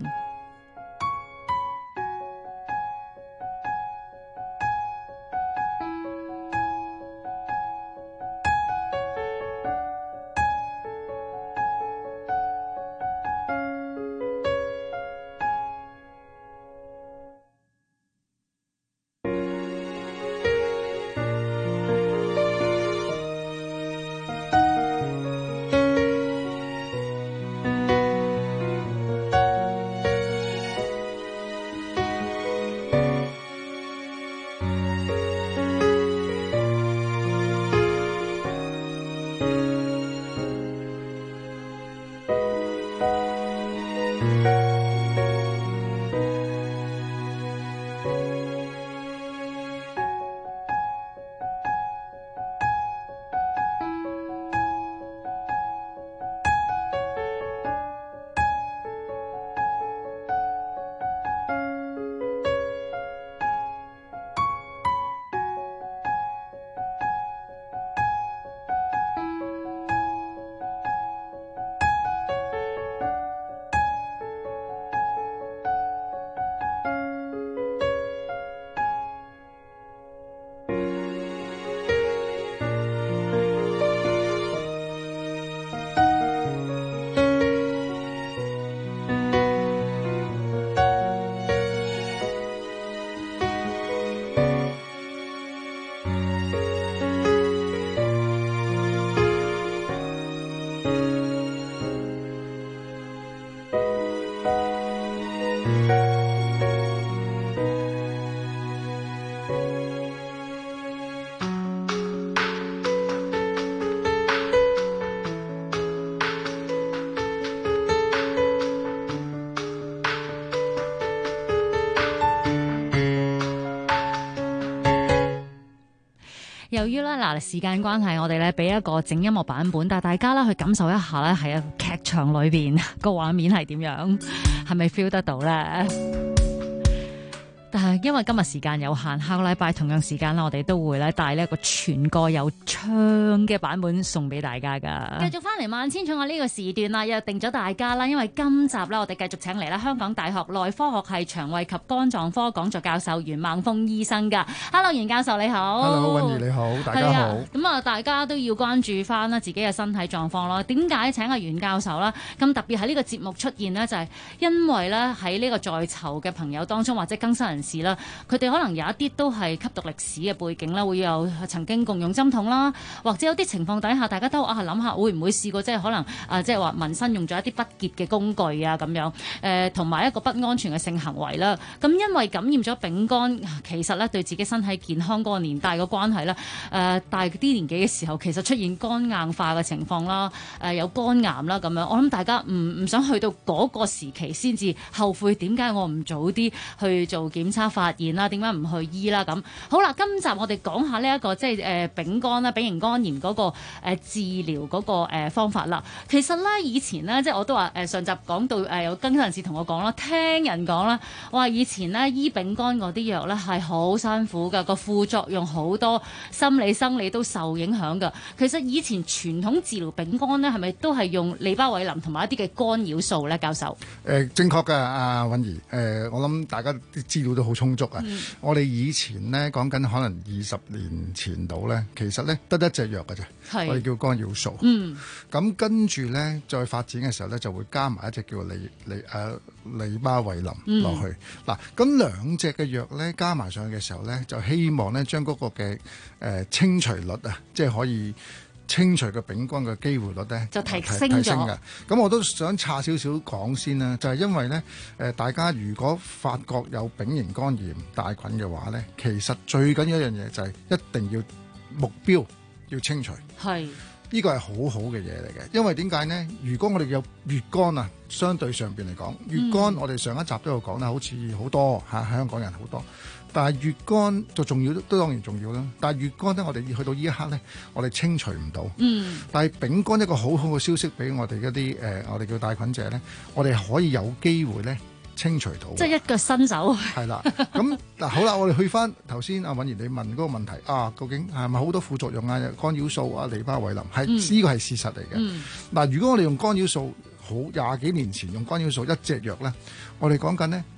由於咧嗱時間關係，我哋咧俾一個整音樂版本，但係大家咧去感受一下咧喺劇場裏邊個畫面係點樣，係咪 feel 得到咧？但係因為今日時間有限，下個禮拜同樣時間啦，我哋都會咧帶呢一個全個有唱嘅版本送俾大家噶。繼續翻嚟萬千寵愛呢個時段啦，約定咗大家啦，因為今集咧我哋繼續請嚟啦香港大學內科學系腸胃及肝臟科講座教授袁孟峰醫生噶。Hello， 袁教授你好。 Hello， 韻儀你好，大家好。 咁啊，大家都要關注翻啦自己嘅身體狀況咯。點解請阿袁教授啦咁特別喺呢個節目出現呢？就係因為咧喺呢個在囚嘅朋友當中，或者更生人士啦，佢哋可能有一啲都係吸毒歷史嘅背景啦，會有曾經共用針筒啦，或者有啲情況底下，大家都諗下會唔會試過即係可能即係話紋身用咗一啲不潔嘅工具啊咁樣，同埋一個不安全嘅性行為啦。咁因為感染咗丙肝，其實咧對自己身體健康嗰個年代嘅關係咧，大啲年紀嘅時候，其實出現肝硬化嘅情況啦，有肝癌啦咁樣。我諗大家唔想去到嗰個時期先至後悔，點解我唔早啲去做檢測發現啦？點解唔去醫啦？咁好啦，今集我哋講下呢一個即係丙肝啦、丙型肝炎嗰個治療嗰個方法啦。其實咧以前咧，即係我都話上集講到有更生人士同我講啦，聽人講啦，我話以前咧醫丙肝嗰啲藥咧係好辛苦㗎，個副作用好多，心理生理都受影響㗎。其實以前傳統治療丙肝咧係咪都係用利巴韋林同埋一啲嘅干擾素咧？教授正確㗎，阿韻儀。我諗大家啲資料都好充足啊。我哋以前咧講緊可能20年前度咧，其實咧得一隻藥㗎啫，我哋叫干擾素。咁跟住咧再發展嘅時候咧，就會加埋一隻叫利巴韋林落去。嗱，咁兩隻嘅藥咧加埋上去嘅時候咧，就希望咧將嗰個嘅清除率啊，即係可以清除嘅丙肝嘅機會率咧，就提升嘅。咁我都想岔少少講先啦，就係因為咧大家如果發覺有丙型肝炎帶菌嘅話咧，其實最緊要一樣嘢就係一定要目標要清除。係。呢個係好好嘅嘢嚟嘅，因為點解呢？如果我哋有乙肝啊，相對上邊嚟講，乙肝我哋上一集都有講啦，好似好多香港人好多，但係乙肝就重要，都當然重要啦。但係乙肝呢，我哋去到呢一刻呢，我哋清除唔到。但係丙肝一個好好嘅消息俾我哋一啲我哋叫帶菌者呢，我哋可以有機會呢清除到，即係一腳伸手。係啦，咁嗱好啦，我哋去翻頭先阿韻儀你問嗰個問題啊，究竟係咪好多副作用啊？干擾素啊，利巴韋林係呢個係事實嚟嘅。嗱，如果我哋用干擾素好20幾年前用干擾素一隻藥咧，我哋講緊呢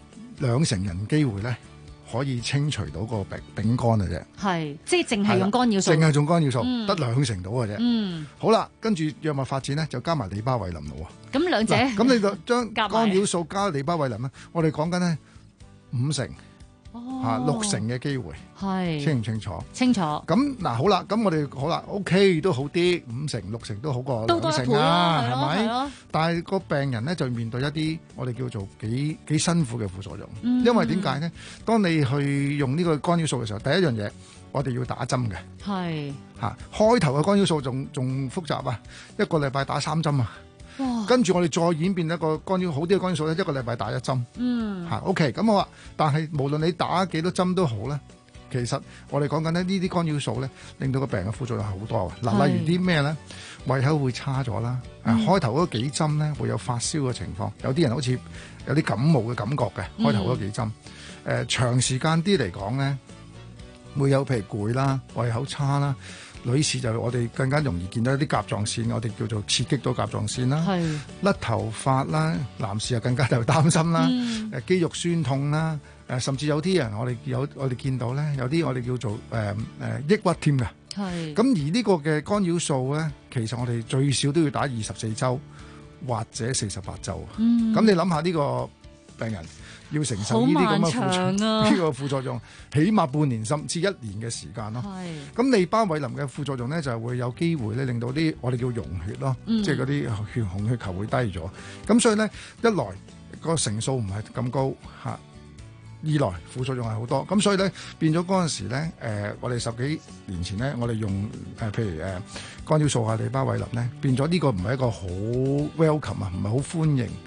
20%人機會咧可以清除到個丙肝嘅啫。係，即係淨係用干擾素，淨係用干擾素得2%到嘅啫。好啦，跟住藥物發展咧就加埋利巴韋林咯。咁兩者，咁你就將干擾素加利巴韋林咧，我哋講緊咧50%。60%嘅機會，係清唔清楚？清楚。咁嗱，好啦，咁我哋好啦 ，OK 都好啲，50%、60%都好過2%啦，係咪？但係個病人咧就面對一啲我哋叫做幾辛苦嘅副作用，因為點解呢？當你去用呢個干擾素嘅時候，第一樣嘢我哋要打針嘅，係開頭嘅干擾素仲複雜啊，1個禮拜打3針啊。跟住我哋再演變一個干擾好啲嘅干擾素咧，1個禮拜打1針。OK， 咁好啊。但係無論你打幾多針都好咧，其實我哋講緊咧呢啲干擾素咧，令到個病人嘅副作用係好多嘅。嗱，例如啲咩咧，胃口會差咗啦。開頭嗰幾針咧會有發燒嘅情況，有啲人好似有啲感冒嘅感覺嘅。開頭嗰幾針，長時間啲嚟講咧，會有譬如攰啦、胃口差啦。女士就我哋更加容易見到一啲甲狀腺，我哋叫做刺激到甲狀腺啦，甩頭髮啦，男士又更加就擔心啦，肌肉酸痛啦，甚至有啲人我哋見到咧，有啲我哋叫做抑鬱添嘅。係咁而呢個嘅干擾素咧，其實我哋最少都要打24週或者48週。咁你諗下呢個病人要承受呢啲咁嘅呢個副作用，起碼半年甚至1年嘅時間咯。咁利巴韋林嘅副作用咧，就係會有機會咧令到啲我哋叫溶血咯，即係嗰啲紅血球會低咗。咁所以咧，一來個成數唔係咁高嚇，二來副作用係好多。咁所以咧變咗嗰陣時咧，我哋10幾年前咧，我哋用譬如干擾素啊、利巴韋林咧，變咗呢個唔係一個好 welcome 啊，唔係好歡迎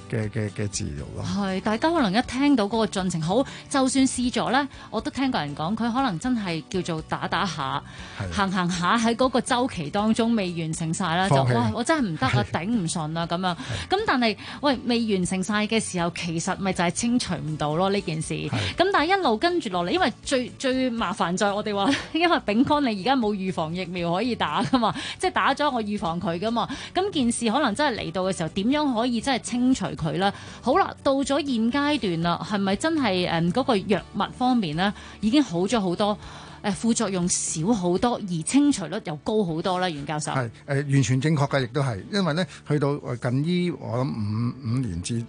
嘅治療咯。 係，大家可能一聽到嗰個進程好，就算試咗咧，我都聽過人講，佢可能真係叫做打下，行下喺嗰個週期當中未完成晒啦，就哇我真係唔得啊，頂唔順啊咁樣。咁但係喂未完成晒嘅時候，其實咪就係清除唔到咯呢件事。咁但係一路跟住落嚟，因為最麻煩在我哋話，因為丙肝你而家冇預防疫苗可以打噶嘛，即係打咗我預防佢噶嘛。咁件事可能真係嚟到嘅時候，點樣可以真係清除佢咧？好啦，到咗現階段啦，係咪真係嗰個藥物方面咧已經好咗好多？副作用少好多，而清除率又高好多啦，袁教授。 係完全正確嘅，亦都係，因為咧去到近依我諗五年至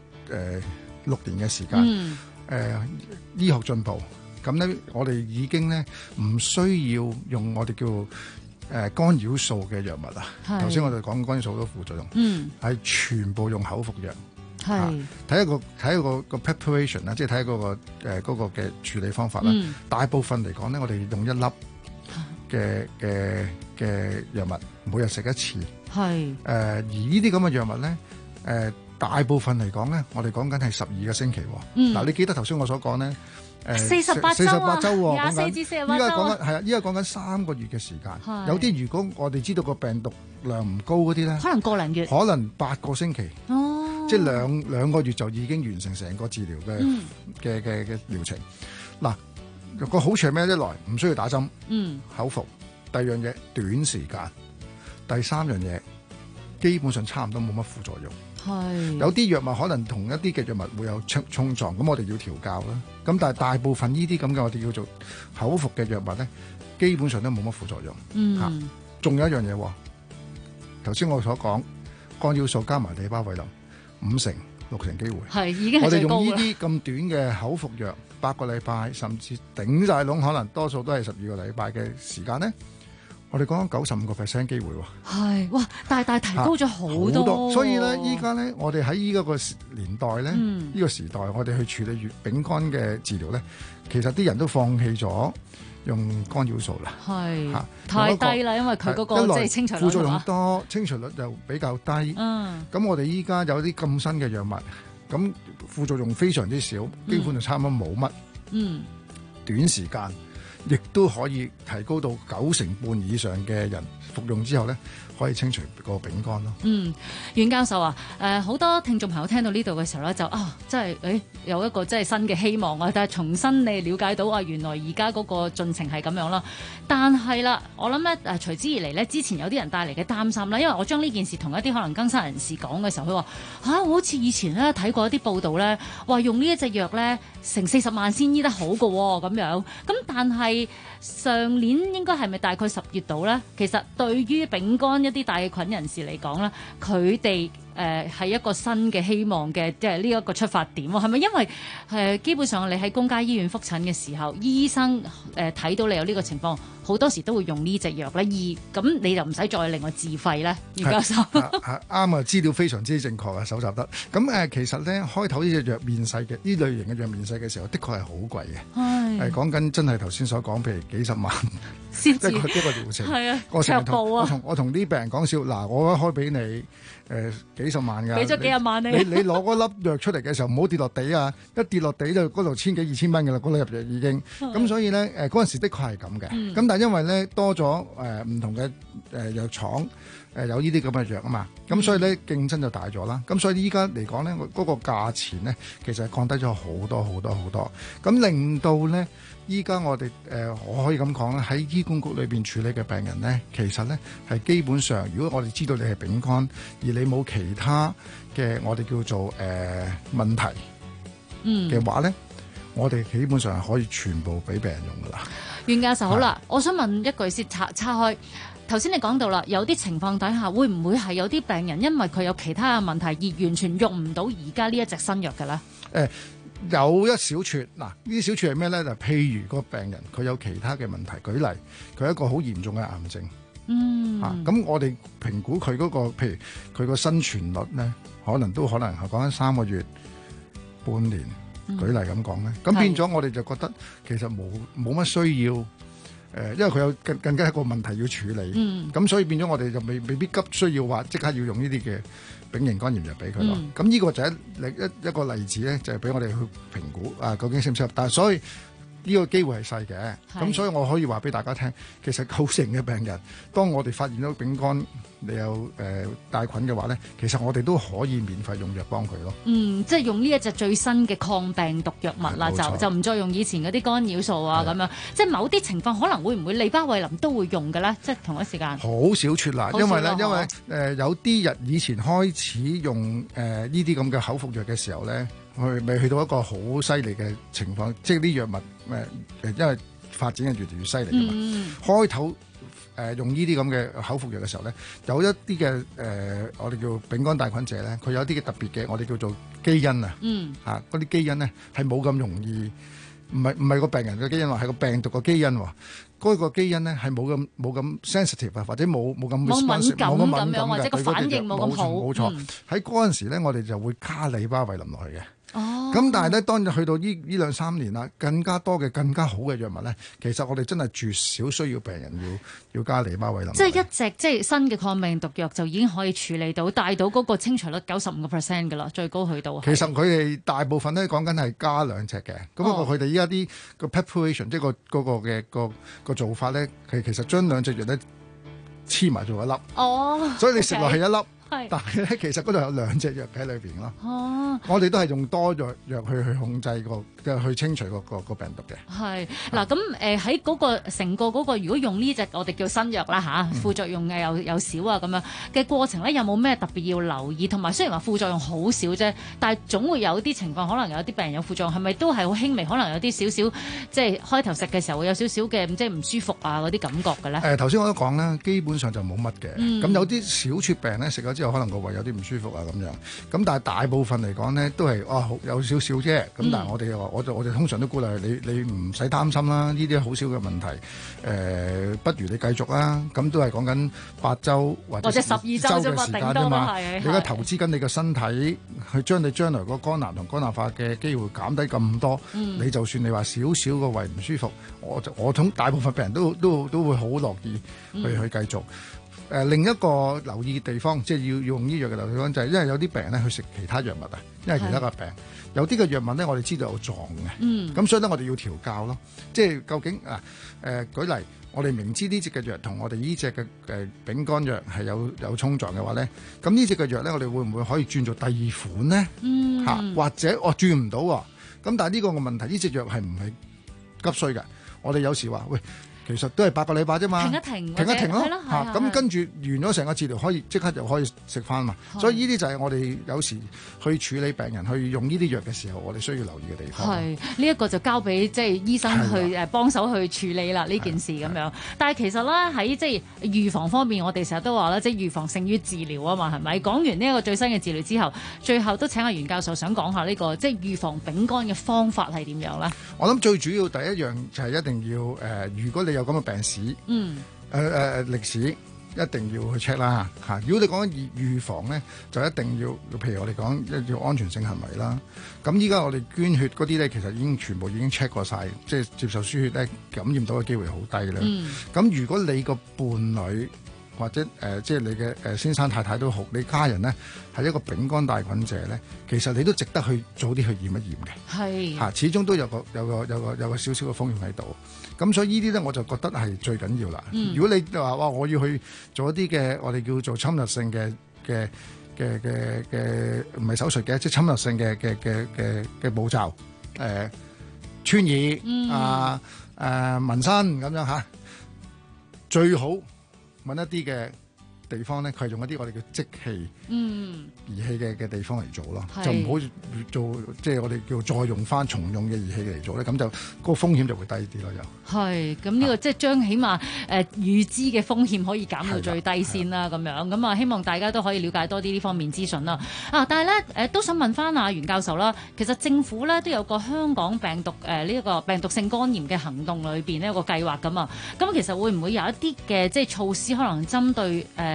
6年嘅時間，醫學進步，咁咧我哋已經咧唔需要用我哋叫干擾素嘅藥物啊。頭先我哋講干擾素好多副作用，係全部用口服藥。係睇一個 preparation 啦，即係睇嗰個嘅處理方法啦。大部分嚟講咧，我哋用1粒嘅藥物，每日食一次。係而呢啲咁嘅藥物咧，大部分嚟講咧，我哋講緊係12個星期。嗱，你記得頭先我所講咧 ，48週喎，24至48週。依家講緊係啊，依家講緊3個月嘅時間。有啲如果我哋知道個病毒量唔高嗰啲咧，可能個零月，可能8個星期。即係兩個月就已經完成成個治療嘅療程。嗱，個好處係咩？一來唔需要打針，口服；第二樣嘢短時間；第三樣嘢基本上差唔多冇乜副作用。係有啲藥物可能同一啲嘅藥物會有衝撞，咁我哋要調教啦。咁但係大部分呢啲咁嘅我哋叫做口服嘅藥物咧，基本上都冇乜副作用。仲有一樣嘢，頭先我所講干擾素加埋地巴韋林。5成、6成機會係已經係最高啦。我哋用呢啲咁短嘅口服藥8個禮拜，甚至頂晒籠，可能多數都係12個禮拜嘅時間咧。我哋講緊95% 機會喎。係哇，大大提高咗好多。所以咧，依家咧，我哋喺依個年代咧，呢個時代，我哋去處理丙肝嘅治療咧，其實啲人都放棄咗用干擾素啦。係太低啦，因為佢嗰個即係清除率副作用多，清除率又比較低。咁我哋依家有啲咁新嘅藥物，咁副作用非常之少，基本就差唔多冇乜。短時間亦都可以提高到9成半以上嘅人服用之後咧，可以清除個丙肝咯。袁教授啊， 好多聽眾朋友聽到呢度嘅時候咧，就真係有一個真係新嘅希望啊！但係重新你了解到原來而家嗰個進程係咁樣啦。但係啦，我諗咧隨之而嚟咧，之前有啲人帶嚟嘅擔心啦，因為我將呢件事同一啲可能更生人士講嘅時候，佢話我好似以前咧睇過一啲報道咧，話用呢一隻藥咧成40萬先醫得好㗎喎咁樣。咁但係上年應該係咪大概10月度咧？其實對於丙肝一啲帶菌人士嚟講咧，佢哋係一個新嘅希望嘅，即係呢一個出發點喎。係咪因為基本上你喺公家醫院覆診嘅時候，醫生睇到你有呢個情況，好多時都會用呢隻藥咧，咁你就唔使再另外自費咧。袁教授啱啊，資料非常之正確啊，搜集得。咁其實咧開頭呢隻藥面世嘅呢類型嘅藥面世嘅時候，的確係好貴嘅。係講緊真係頭先所講，譬如幾十萬一個療程。係啊，我同啲病人講笑，嗱，我開俾你幾十萬㗎，俾咗幾廿萬你攞嗰粒藥出嚟嘅時候唔好跌落地啊！一跌落地就嗰度千幾2000蚊㗎啦，嗰粒藥已經。咁所以咧嗰陣時的確係咁嘅。咁但係因為咧多咗唔同嘅藥廠有呢啲咁嘅藥啊嘛，咁所以咧競爭就大咗啦。咁所以依家嚟講咧，嗰個價錢咧其實係降低咗好多好多好多。咁令到咧依家我哋我可以咁講啦，喺醫管局裏邊處理嘅病人咧，其實咧係基本上，如果我哋知道你係丙肝，而你冇其他嘅我哋叫做問題嘅話咧，我哋基本上係可以全部俾病人用噶啦。 袁教授好啦，我想問一句先，岔開。頭先你講到啦，有啲情況底下會唔會係有啲病人因為佢有其他嘅問題而完全用唔到而家呢一隻新藥嘅咧？ 有一小撮，嗱，呢啲小撮係咩咧？就譬如個病人佢有其他嘅問題，舉例佢係一個好嚴重嘅癌症，咁我哋評估佢嗰個，譬如佢個生存率咧，可能係講緊3個月、半年，舉例咁講咧，咁變咗我哋就覺得其實冇乜需要因為佢有更加一個問題要處理，咁所以變咗我哋就未必急需要話即刻要用呢啲嘅丙型肝炎藥俾佢咯。咁呢個就一個例子咧，就係俾我哋去評估究竟適唔適合。但係所以呢個機會係細嘅，咁所以我可以話俾大家聽，其實9成嘅病人，當我哋發現到丙肝你有帶菌嘅話咧，其實我哋都可以免費用藥幫佢咯。 即係用呢一隻最新嘅抗病毒藥物啦，就唔再用以前嗰啲干擾素啊咁樣。即係某啲情況可能會唔會利巴韋林都會用嘅咧？即係同一時間。好少出啦，因為有啲人以前開始用呢啲咁嘅口服藥嘅時候咧，未去到一個好犀利嘅情況，即係啲藥物因為發展係越嚟越犀利㗎嘛。開頭用呢啲咁嘅口服藥嘅時候咧，有一啲嘅我哋叫丙肝帶菌者咧，佢有啲嘅特別嘅我哋叫做基因啊，嗰啲基因咧係冇咁容易，唔係個病人嘅基因喎，係個病毒嘅基因喎。嗰個基因咧係冇咁 sensitive 啊，或者冇咁敏感咁樣，或者個反應冇咁好。 冇錯，喺嗰陣時咧，我哋就會加利巴韋林落去嘅。咁但係咧，當去到呢2-3年啦，更加多嘅更加好嘅藥物咧，其實我哋真係絕少需要病人要加利巴韋林。即係一隻即係新嘅抗病毒藥就已經可以處理到帶到嗰個清除率95% 㗎啦，最高去到。其實佢哋大部分咧講緊係加2隻嘅，咁不過佢哋依家啲個 preparation 即係嗰個嘅個做法咧，其實將2隻藥咧黐埋做一粒。所以你食落係一粒。但係咧，其實嗰度有2隻藥喺裏邊咯。我哋都係用多藥去控制去清除個病毒嘅。係嗱，咁喺嗰個成個嗰個，如果用呢隻我哋叫新藥啦嚇，副作用又少啊咁樣嘅過程咧，有冇咩特別要留意？同埋雖然話副作用好少啫，但係總會有啲情況，可能有啲病人有副作用，係咪都係好輕微？可能有啲少少，即係開頭食嘅時候會有少少嘅即係唔舒服啊嗰啲感覺嘅咧。頭先我都講啦，基本上就冇乜嘅。咁有啲小撮病咧，食咗之後可能個胃有啲唔舒服啊咁樣。咁但係大部分嚟講咧都係有少少啫。咁但係我哋我哋通常都鼓勵你唔使擔心啦，呢啲好少嘅問題。不如你繼續啦。咁都係講緊8週或者12週嘅時間啫嘛。你而家投資緊你個身體，去將你將來個肝癌同肝硬化嘅機會減低咁多。你就算你話少少個胃唔舒服，我同大部分病人都會好樂意去繼續。另一個留意嘅地方，即係要用呢藥嘅留意地方，就係因為有啲病人咧去食其他藥物啊，因為其他嘅病有啲嘅藥物咧，我哋知道有撞嘅，咁所以咧我哋要調教咯。即係究竟舉例，我哋明知呢隻嘅藥同我哋呢隻嘅丙肝藥係有衝撞嘅話咧，咁呢隻嘅藥咧，我哋會唔會可以轉做第2款咧？或者轉唔到喎？咁但係呢個嘅問題，呢隻藥係唔係急需嘅？我哋有時話喂。其實都係8個禮拜啫嘛，停一停咯嚇，咁跟住完咗成個治療，可以即刻就可以食翻嘛。所以呢啲就係我哋有時去處理病人去用呢啲藥嘅時候，我哋需要留意嘅地方。係呢一個就交俾即係醫生去幫手去處理啦呢件事咁樣。但係其實咧喺即係預防方面，我哋成日都話咧，即係預防勝於治療啊嘛，係咪？講完呢一個最新嘅治療之後，最後都請阿袁教授想講下呢個即係預防丙肝嘅方法係點樣咧？我諗最主要第一樣就係一定要如果你有咁嘅病史，歷史一定要去 check 啦嚇。如果你講緊預防咧，就一定要，譬如我哋講要安全性行為啦。咁依家我哋捐血嗰啲咧，其實已經全部已經 check 過晒，即係接受輸血咧，感染到嘅機會好低啦。咁如果你個伴侶或者即係你嘅先生太太都好，你家人咧係一個丙肝帶菌者咧，其實你都值得去早啲去驗一驗嘅。係嚇，始終都有個少少嘅風險喺度。咁所以呢啲咧，我就覺得係最緊要啦。如果你話哇，我要去做一啲嘅我哋叫做侵略性嘅唔係手術嘅，即係侵略性嘅步驟，穿耳紋身咁樣嚇，最好揾一啲嘅地方咧，佢係用一啲我哋叫即氣儀器嘅地方嚟做咯，就唔好做即係我哋叫再用翻重用嘅儀器嚟做咧，咁就個風險就會低啲咯。又係咁呢個即係將起碼預知嘅風險可以減到最低先啦，咁樣咁啊，希望大家都可以了解多啲呢方面資訊啦。但係咧都想問翻阿袁教授啦，其實政府咧都有個香港病毒呢一個病毒性肝炎嘅行動裏邊呢，有個計劃㗎嘛。咁其實會唔會有一啲嘅即係措施，可能針對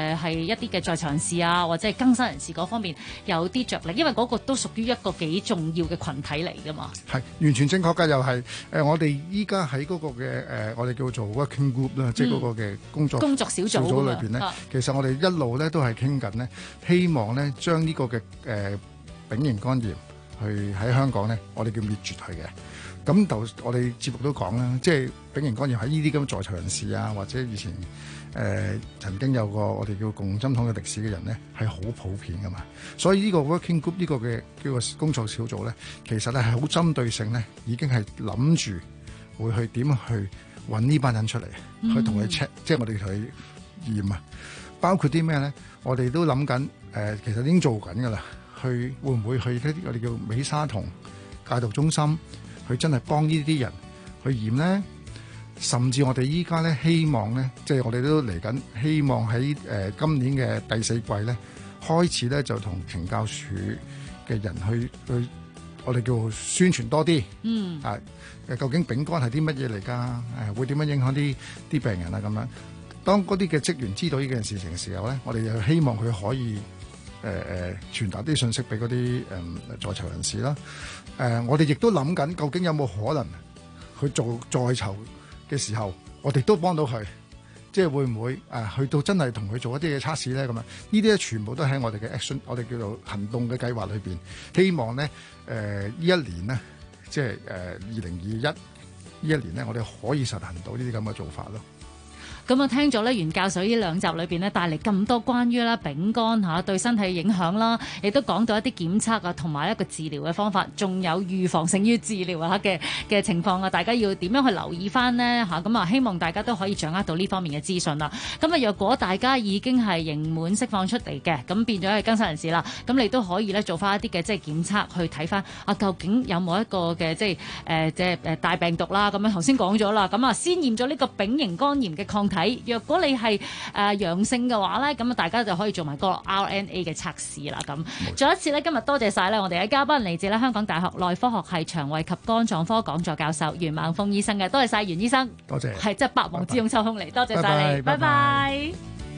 係一啲嘅在場人士啊，或者係更新人士嗰方面有啲着力，因為嗰個都屬於一個幾重要嘅群體嚟㗎嘛。 係完全正確㗎，又係我哋依家喺嗰個嘅我哋叫做 working group 啦，即係嗰個嘅工作小組裏邊咧，其實我哋一路咧都係傾緊呢，希望咧將呢個嘅丙型肝炎去喺香港咧，我哋叫滅絕佢嘅。咁就我哋節目都講啦，即係丙型肝炎喺呢啲咁在場人士啊，或者以前曾經有個我哋叫共針筒嘅歷史嘅人咧，係好普遍噶嘛。所以呢個 working group 呢個嘅叫個工作小組咧，其實咧係好針對性咧，已經係諗住會去點去揾呢班人出嚟，去同佢 check， 即係我哋同佢驗啊。包括啲咩咧？我哋都諗緊其實已經做緊噶啦，去會唔會去一啲我哋叫美沙酮戒毒中心？佢真係幫呢啲人去驗咧，甚至我哋依家咧希望咧，即係我哋都嚟緊，希望喺今年嘅第4季咧開始咧就同懲教署嘅人去我哋叫宣傳多啲。究竟丙肝係啲乜嘢嚟㗎？會點樣影響啲病人啊？咁樣，當嗰啲嘅職員知道呢件事情嘅時候咧，我哋又希望佢可以傳達啲信息俾嗰啲在囚人士啦。我哋亦都諗緊，究竟有冇可能去做在囚嘅時候，我哋都幫到佢，即係會唔會去到真係同佢做一啲嘅測試咧？咁樣呢啲咧全部都喺我哋嘅 action， 我哋叫做行動嘅計劃裏邊，希望咧呢一年咧，即係2021呢一年咧，我哋可以實行到呢啲咁嘅做法咯。 咁啊，聽咗咧袁教授呢2集裏邊咧帶嚟咁多關於啦丙肝嚇對身體影響啦，亦都講到一啲檢測啊，同埋一個治療嘅方法，仲有預防勝於治療啊嘅情況啊，大家要點樣去留意翻呢？嚇？咁啊，希望大家都可以掌握到呢方面嘅資訊啦。咁啊，若果大家已經係刑滿釋放出嚟嘅，咁變咗係更生人士啦，咁你都可以咧做翻一啲嘅即係檢測去睇翻啊，究竟有冇一個嘅即係大病毒啦？咁樣頭先講咗啦，咁啊先驗咗呢個丙型肝炎嘅抗體。若果你係陽性嘅話咧，咁啊大家就可以做埋個 RNA 嘅測試啦。咁再一次咧，今日多謝晒咧我哋嘅嘉賓，嚟自咧香港大學內科學系腸胃及肝臟科講座教授袁孟豐醫生嘅，多謝晒袁醫生。多謝，係即係百忙之中抽空嚟，多謝晒你，拜拜。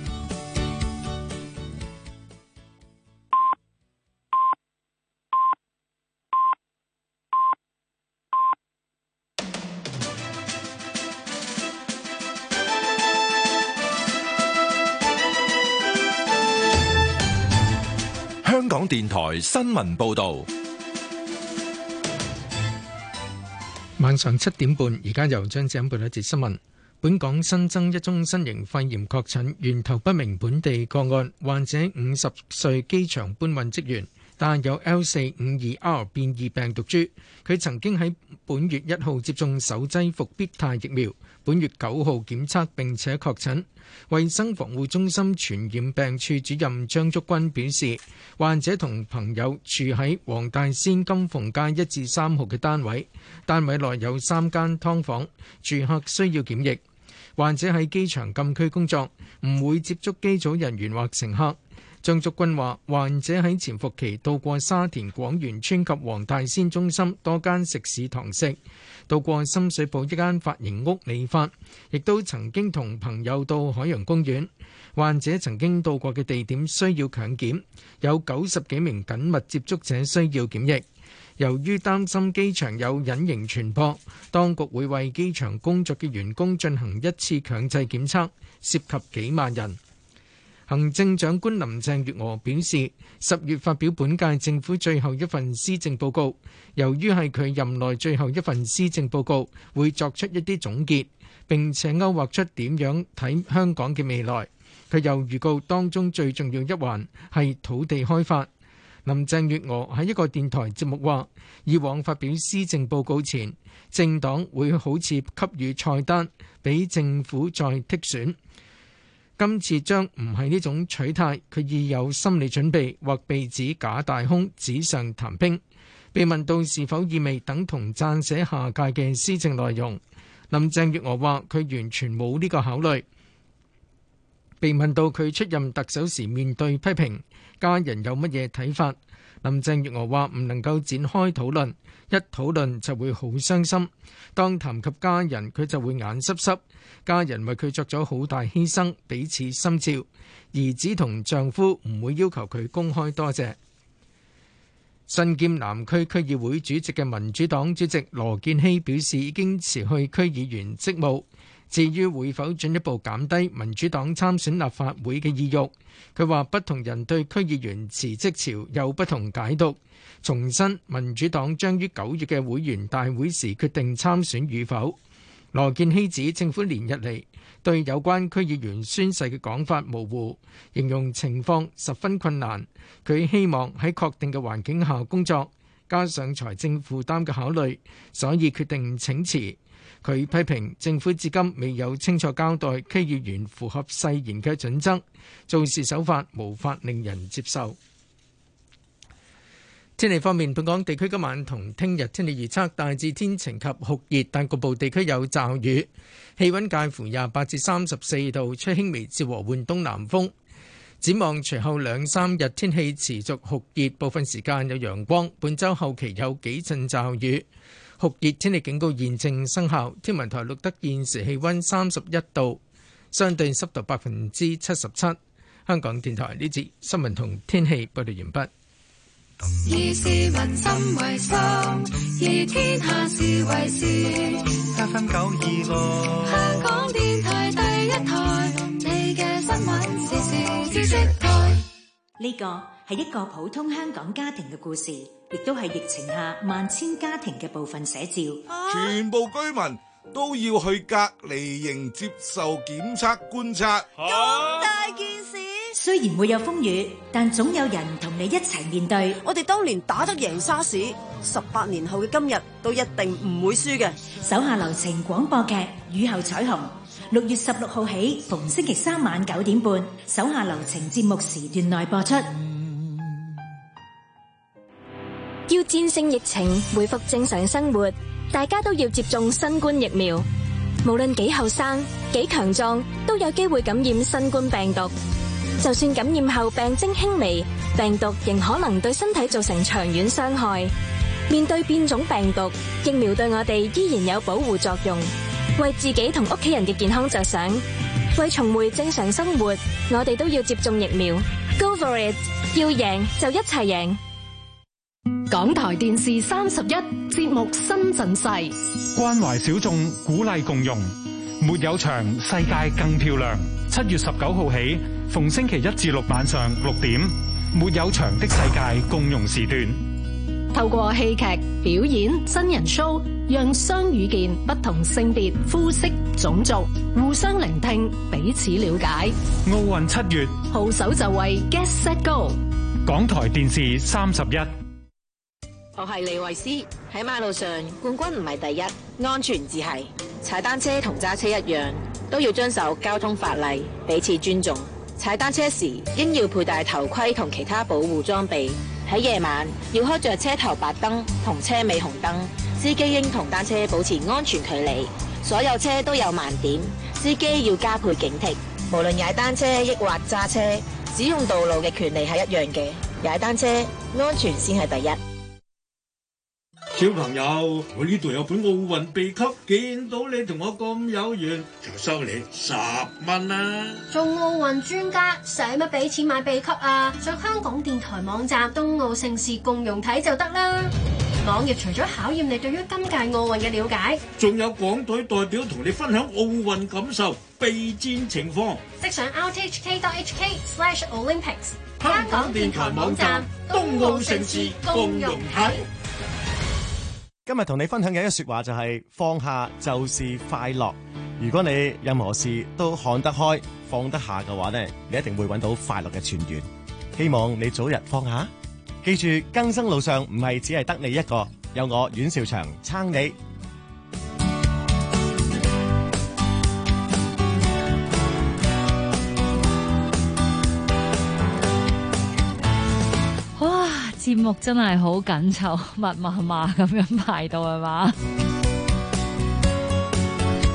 香港電台新聞報道， 晚上7點半，而家由張子欣報一節新聞。本港新增一宗新型肺炎確診，源頭不明本地個案，患者50歲機場搬運職員，但有 L452R 變異病毒株。佢曾經喺本月1號接種首劑復必泰疫苗，本月9號檢測並且確診。衛生防護中心傳染病處主任張竹君表示，患者同朋友住喺黃大仙金鳳街1至3號嘅單位，單位內有3間劏房，住客需要檢疫。患者喺機場禁區工作，唔會接觸機組人員或乘客。張竹君話，患者喺潛伏期到過沙田廣源村及黃大仙中心多間食肆堂食，到過深水埗一間髮型屋理髮，亦都曾經同朋友到海洋公園。患者曾經到過嘅地點需要強檢，有90幾名緊密接觸者需要檢疫。由於擔心機場有隱形傳播，當局會為機場工作嘅員工進行一次強制檢測，涉及幾萬人。行政長官林鄭月娥表示，10月發表本屆政府最後一份施政報告，由於係佢任內最後一份施政報告，會作出一啲總結，並且勾畫出點樣睇香港嘅未來。佢又預告當中最重要一環係土地開發。林鄭月娥喺一個電台節目話，以往發表施政報告前，政黨會好似給予菜單，俾政府再剔選。今次將唔係呢種取態，佢已有心理準備，或被指假大空、紙上談兵。被問到是否意味等同撰寫下屆嘅施政內容，林鄭月娥話佢完全冇呢個考慮。被問到佢出任特首時面對批評，家人有乜嘢睇法， 林鄭月娥話唔能夠展開討論，一討論就會好傷心。當談及家人，佢就會眼濕濕。家人為佢作咗好大犧牲，彼此心照。兒子同丈夫唔會要求佢公開多謝。身兼南區區議會主席嘅民主黨主席羅健熙表示，已經辭去區議員職務。至於會否進一步減低民主黨參選立法會嘅意欲，佢話不同人對區議員辭職潮有不同解讀。重申民主黨將於9月嘅會員大會時決定參選與否。羅健熙指政府連日嚟對有關區議員宣誓嘅講法模糊，形容情況十分困難。佢希望喺確定嘅環境下工作，加上財政負擔嘅考慮，所以決定請辭。佢批評政府至今未有清楚交代區議員符合誓言嘅準則，做事手法無法令人接受。天氣方面，本港地區今晚同聽日天氣預測大致天晴及酷熱，但局部地區有驟雨，氣溫介乎28至34度，吹輕微至和緩東南風。展望隨後2-3日天氣持續酷熱，部分時間有陽光，本週後期有幾陣驟雨。酷熱天氣警告現正生效，天文台錄得現時氣溫31度，相對濕度77%。香港電台呢節新聞同天氣報道完畢。 以市民心為心，以天下事為事。 FM 926， 香港電台第一台，你嘅新聞時事知識台。 呢個係一個普通香港家庭嘅故事，亦都係疫情下萬千家庭嘅部分寫照。 全部居民都要去隔離營接受檢測觀察。 咁大件事，雖然會有風雨，但總有人同你一齊面對。 我哋當年打得贏沙士，18年後嘅今日都一定唔會輸嘅。 手下留情廣播劇《雨後彩虹》，6月16號起，逢星期3晚9點半，手下留情節目時段內播出。 要戰勝疫情，恢復正常生活，大家都要接種新冠疫苗。無論幾後生、幾強壯，都有機會感染新冠病毒。就算感染後病徵輕微，病毒仍可能對身體造成長遠傷害。面對變種病毒，疫苗對我哋依然有保護作用。為自己同屋企人嘅健康着想，為重回正常生活，我哋都要接種疫苗。Go for it！ 要贏就一齊贏。 港台電視31節目新陣勢， 關懷小眾，鼓勵共融，沒有牆，世界更漂亮。7月19號起，逢星期1至6晚上6點，沒有牆的世界共融時段。 透過戲劇、表演、真人 show， 讓雙語健不同性別、膚色、種族互相聆聽，彼此了解。 奧運7月， 號手就位 Get Set Go。 港台電視31。 我係李慧詩，喺馬路上冠軍唔係第一，安全至係。踩單車同揸車一樣，都要遵守交通法例，彼此尊重。踩單車時應要佩戴頭盔同其他保護裝備。喺夜晚要開着車頭白燈同車尾紅燈，司機應同單車保持安全距離。所有車都有盲點，司機要加倍警惕。無論踩單車抑或揸車，使用道路嘅權利係一樣嘅。踩單車安全先係第一。 小朋友，我呢度有本奧運秘笈，見到你同我咁有緣，就收你10蚊啦。 做奧運專家，使乜俾錢買秘笈啊？上香港電台網站東奧盛事共融睇就得啦。網頁除咗考驗你對於今屆奧運嘅了解， 仲有港隊代表同你分享奧運感受、備戰情況。 即上 rthk.hk/Olympics 香港電台網站東奧盛事共融睇。 今日同你分享嘅一句說話就係放下就是快樂。如果你任何事都看得開、放得下嘅話呢，你一定會揾到快樂嘅泉源。希望你早日放下。記住，更生路上唔係只係得你一個，有我阮兆祥撐你。 節目真係好緊湊，密麻麻咁樣排到係嘛？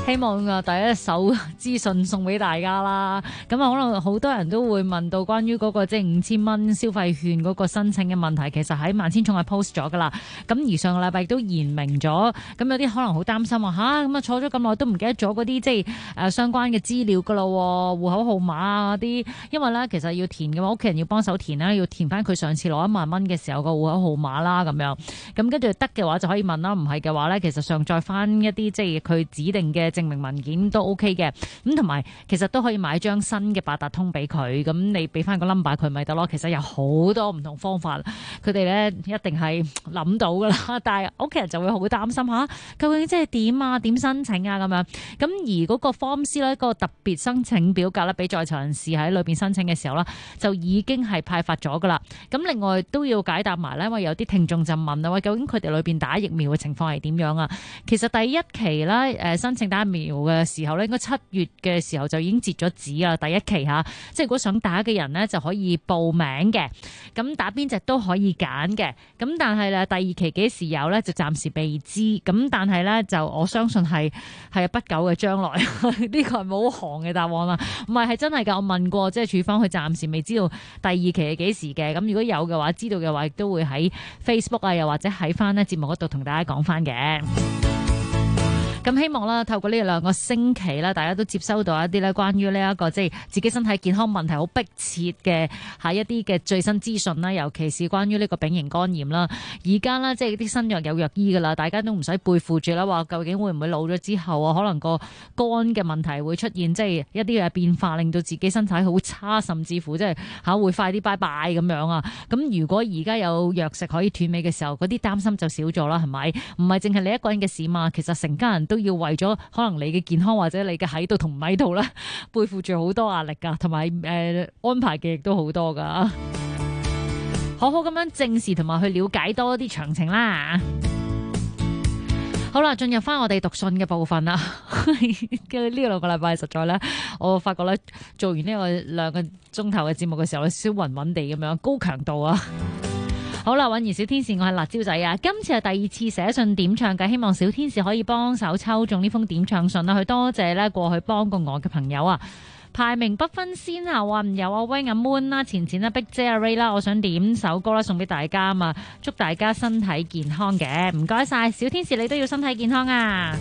希望第一手資訊送俾大家啦。咁可能好多人都會問到關於嗰個即係5000蚊消費券嗰個申請嘅問題，其實喺萬千寵係 post 咗噶啦。咁而上個禮拜都言明咗，咁有啲可能好擔心話咁啊坐咗咁耐都唔記得咗嗰啲即係相關嘅資料噶咯，戶口號碼啊啲，因為咧其實要填嘅話，屋企人要幫手填啦，要填翻佢上次攞1萬蚊嘅時候個戶口號碼啦咁樣。咁跟住得嘅話就可以問啦，唔係嘅話咧，其實上載翻一啲即係佢指定嘅證明文件都 OK 嘅。咁同埋其實都可以買張新嘅八達通俾佢，咁你俾翻個 number 佢咪得咯。其實有好多唔同方法，佢哋咧一定係諗到噶啦。但係屋企人就會好擔心究竟即係點啊？點申請啊？咁樣咁而嗰個 Form C 咧，個特別申請表格咧，俾在囚人士喺裏邊申請嘅時候啦，就已經係派發咗噶啦。咁另外都要解答埋咧，因為有啲聽眾就問啦，喂，究竟佢哋裏邊打疫苗嘅情況係點樣啊？其實第一期咧申請打疫苗嘅時候咧，應該7月嘅時候就已經截咗止啊。第一期即係如果想打嘅人咧就可以報名嘅，咁打邊隻都可以揀嘅。咁但係咧第二期幾時有咧就暫時未知。咁但係咧就我相信係不久嘅將來，呢個係冇行嘅答案啦。唔係真係㗎，我問過即係處方，佢暫時未知道第二期係幾時嘅。咁如果有嘅話，知道嘅話，亦都會喺 Facebook 啊，又或者喺翻呢節目嗰度同大家講翻嘅。咁希望啦，透過呢2個星期啦，大家都接收到一啲咧關於呢一個即係自己身體健康問題好迫切嘅一啲嘅最新資訊啦，尤其是關於呢個丙型肝炎啦。而家啦，即係啲新藥有藥醫噶啦，大家都唔使背負住啦，話究竟會唔會老咗之後可能個肝嘅問題會出現即係一啲嘅變化，令到自己身體好差，甚至乎即係會快啲拜拜咁樣啊。咁如果而家有藥食可以斷尾嘅時候，嗰啲擔心就少咗啦，係咪？唔係淨係你一個人嘅事嘛，其實成家人都要為咗可能你嘅健康或者你嘅喺度同唔喺度咧，背負住好多壓力噶，同埋安排嘅亦都好多噶，好好咁樣正視同埋去了解多啲詳情啦。好啦，進入翻我哋讀信嘅部分啦。嘅呢2個禮拜實在咧，我發覺咧做完呢個2個鐘頭嘅節目嘅時候咧，燒暈暈地咁樣，高強度啊！好啦，韻兒小天使，我係辣椒仔啊！今次係第2次寫信點唱嘅，希望小天使可以幫手抽中呢封點唱信啦，去多謝咧過去幫過我嘅朋友啊！排名不分先後啊，有阿 Wing 阿 Moon 啦、前前啦、Big 姐阿 Ray 啦，我想點首歌啦送俾大家啊嘛，祝大家身體健康嘅，唔該晒小天使，你都要身體健康啊！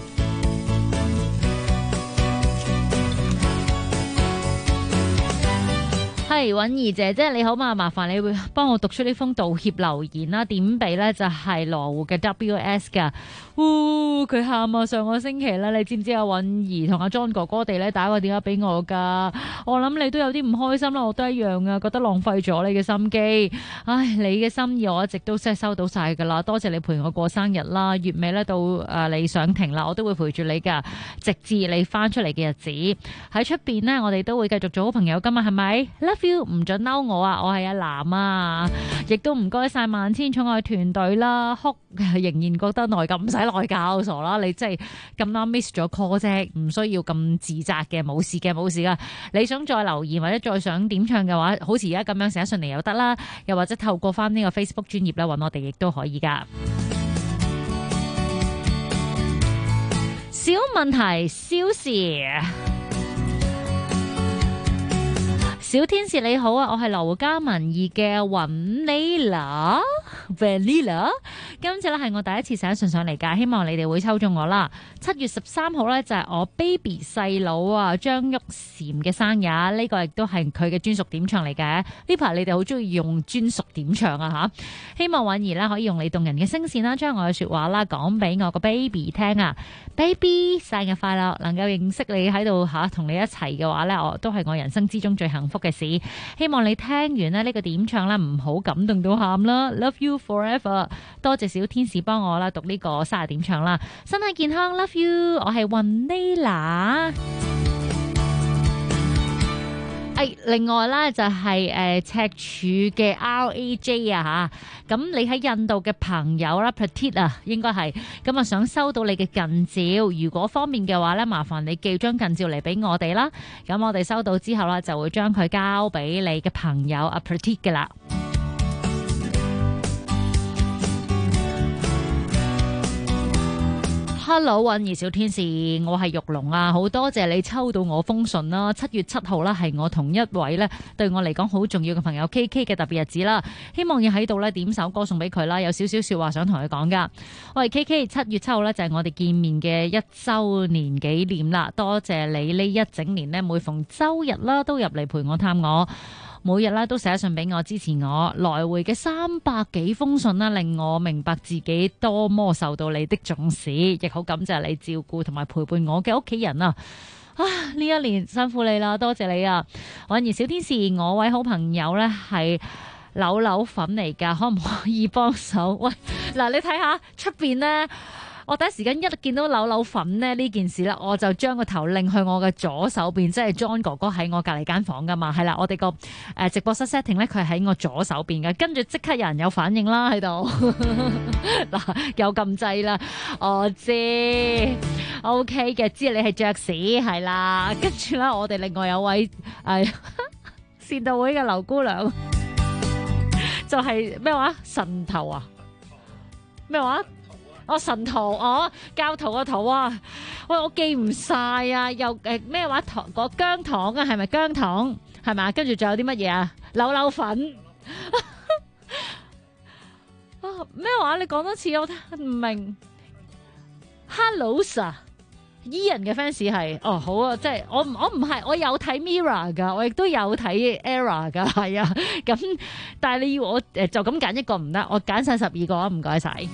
係韻兒姐姐你好嘛，麻煩你會幫我讀出呢封道歉留言啦，點俾呢就係羅湖嘅 WS 噶，佢喊啊！上個星期咧，你知唔知阿韻兒同阿 John 哥哥哋咧打個電話俾我噶？我諗你都有啲唔開心啦，我都一樣啊，覺得浪費咗你嘅心機。唉，你嘅心意我一直都真係收到晒噶啦，多謝你陪我過生日啦，月尾咧到你上庭啦，我都會陪住你噶，直至你翻出嚟嘅日子。喺出邊呢，我哋都會繼續做好朋友噶嘛，係咪？Love you，唔准嬲我啊！我係阿南啊，亦都唔該晒萬千寵愛團隊啦。哭仍然覺得內疚，唔使內疚，傻啦！你真係咁啱 miss 咗 call 啫，唔需要咁自責嘅，冇事嘅，冇事噶。你想再留言或者再想點唱嘅話，好似而家咁樣寫信嚟又得啦，又或者透過翻呢個 Facebook 專頁咧搵我哋亦都可以噶。小問題，小事。小天使你好啊，我係劉家文義嘅Vanilla，今次咧係我第一次寫信上嚟噶，希望你哋會抽中我啦。7月13號咧就係我 baby 細佬啊張旭嬋嘅生日，呢個亦都係佢嘅專屬點唱嚟嘅。呢排你哋好中意用專屬點唱啊吓，希望韻兒咧可以用你動人嘅聲線啦，將我嘅說話啦講俾我個 baby 聽啊 ，baby 生日快樂！能夠認識你喺度吓，同你一齊嘅話咧，我都係我人生之中最幸福嘅事。希望你聽完咧呢個點唱啦，唔好感動到喊啦 ，Love you forever。多謝小天使幫我啦讀呢個生日點唱啦，身體健康 ，Love you。我係Vanilla。另外咧就係赤柱嘅 RAJ 啊吓，咁你喺印度嘅朋友啦 Pratit 啊，應該係咁啊，想收到你嘅近照，如果方便嘅話咧，麻煩你寄張近照嚟俾我哋啦，咁我哋收到之後咧就會將佢交俾你嘅朋友阿 Pratit 噶啦。 Hello， 韻兒小天使，我係玉龍啊，好多謝你抽到我封信啦。7月7號啦，係我同一位咧對我嚟講好重要嘅朋友 KK 嘅特別日子啦。希望要喺度咧點首歌送俾佢啦，有少少說話想同佢講噶。喂 KK， 7月7號咧就係我哋見面嘅1周年紀念啦。多謝你呢一整年咧，每逢周日啦都入嚟陪我探我。每日咧都寫信俾我支持我，來回嘅300幾封信啦，令我明白自己多麼受到你的重視，亦好感謝你照顧同埋陪伴我嘅屋企人啊！呢一年辛苦你啦，多謝你啊！韻兒小天使，我位好朋友呢係柳柳粉嚟㗎，可唔可以幫手？喂，嗱你睇下出邊呢。我第一時間一見到柳柳粉呢件事咧，我就將個頭擰去我嘅左手邊，即係 John 哥哥喺我隔離間房噶嘛，係啦，我哋個直播室 setting 咧，佢係喺我左手邊嘅，跟住即刻有人有反應啦喺度，嗱有撳掣啦，我知 OK 嘅，知你係爵士係啦，跟住咧我哋另外有位善道會嘅劉姑娘，就係咩話神頭啊？咩話？神徒教徒個徒啊！喂，我記唔晒啊！又咩話糖個姜糖啊？係咪姜糖？係咪？跟住仲有啲乜嘢啊？柳柳粉咩話？你講多次我聽唔明。Hello sir，Ian 嘅 fans 係好啊，即係我唔係，我有睇 Mirror 噶，我亦都有睇 Era 噶，係啊。咁但係你要我就咁揀一個唔得，我揀晒12個啊！唔該晒。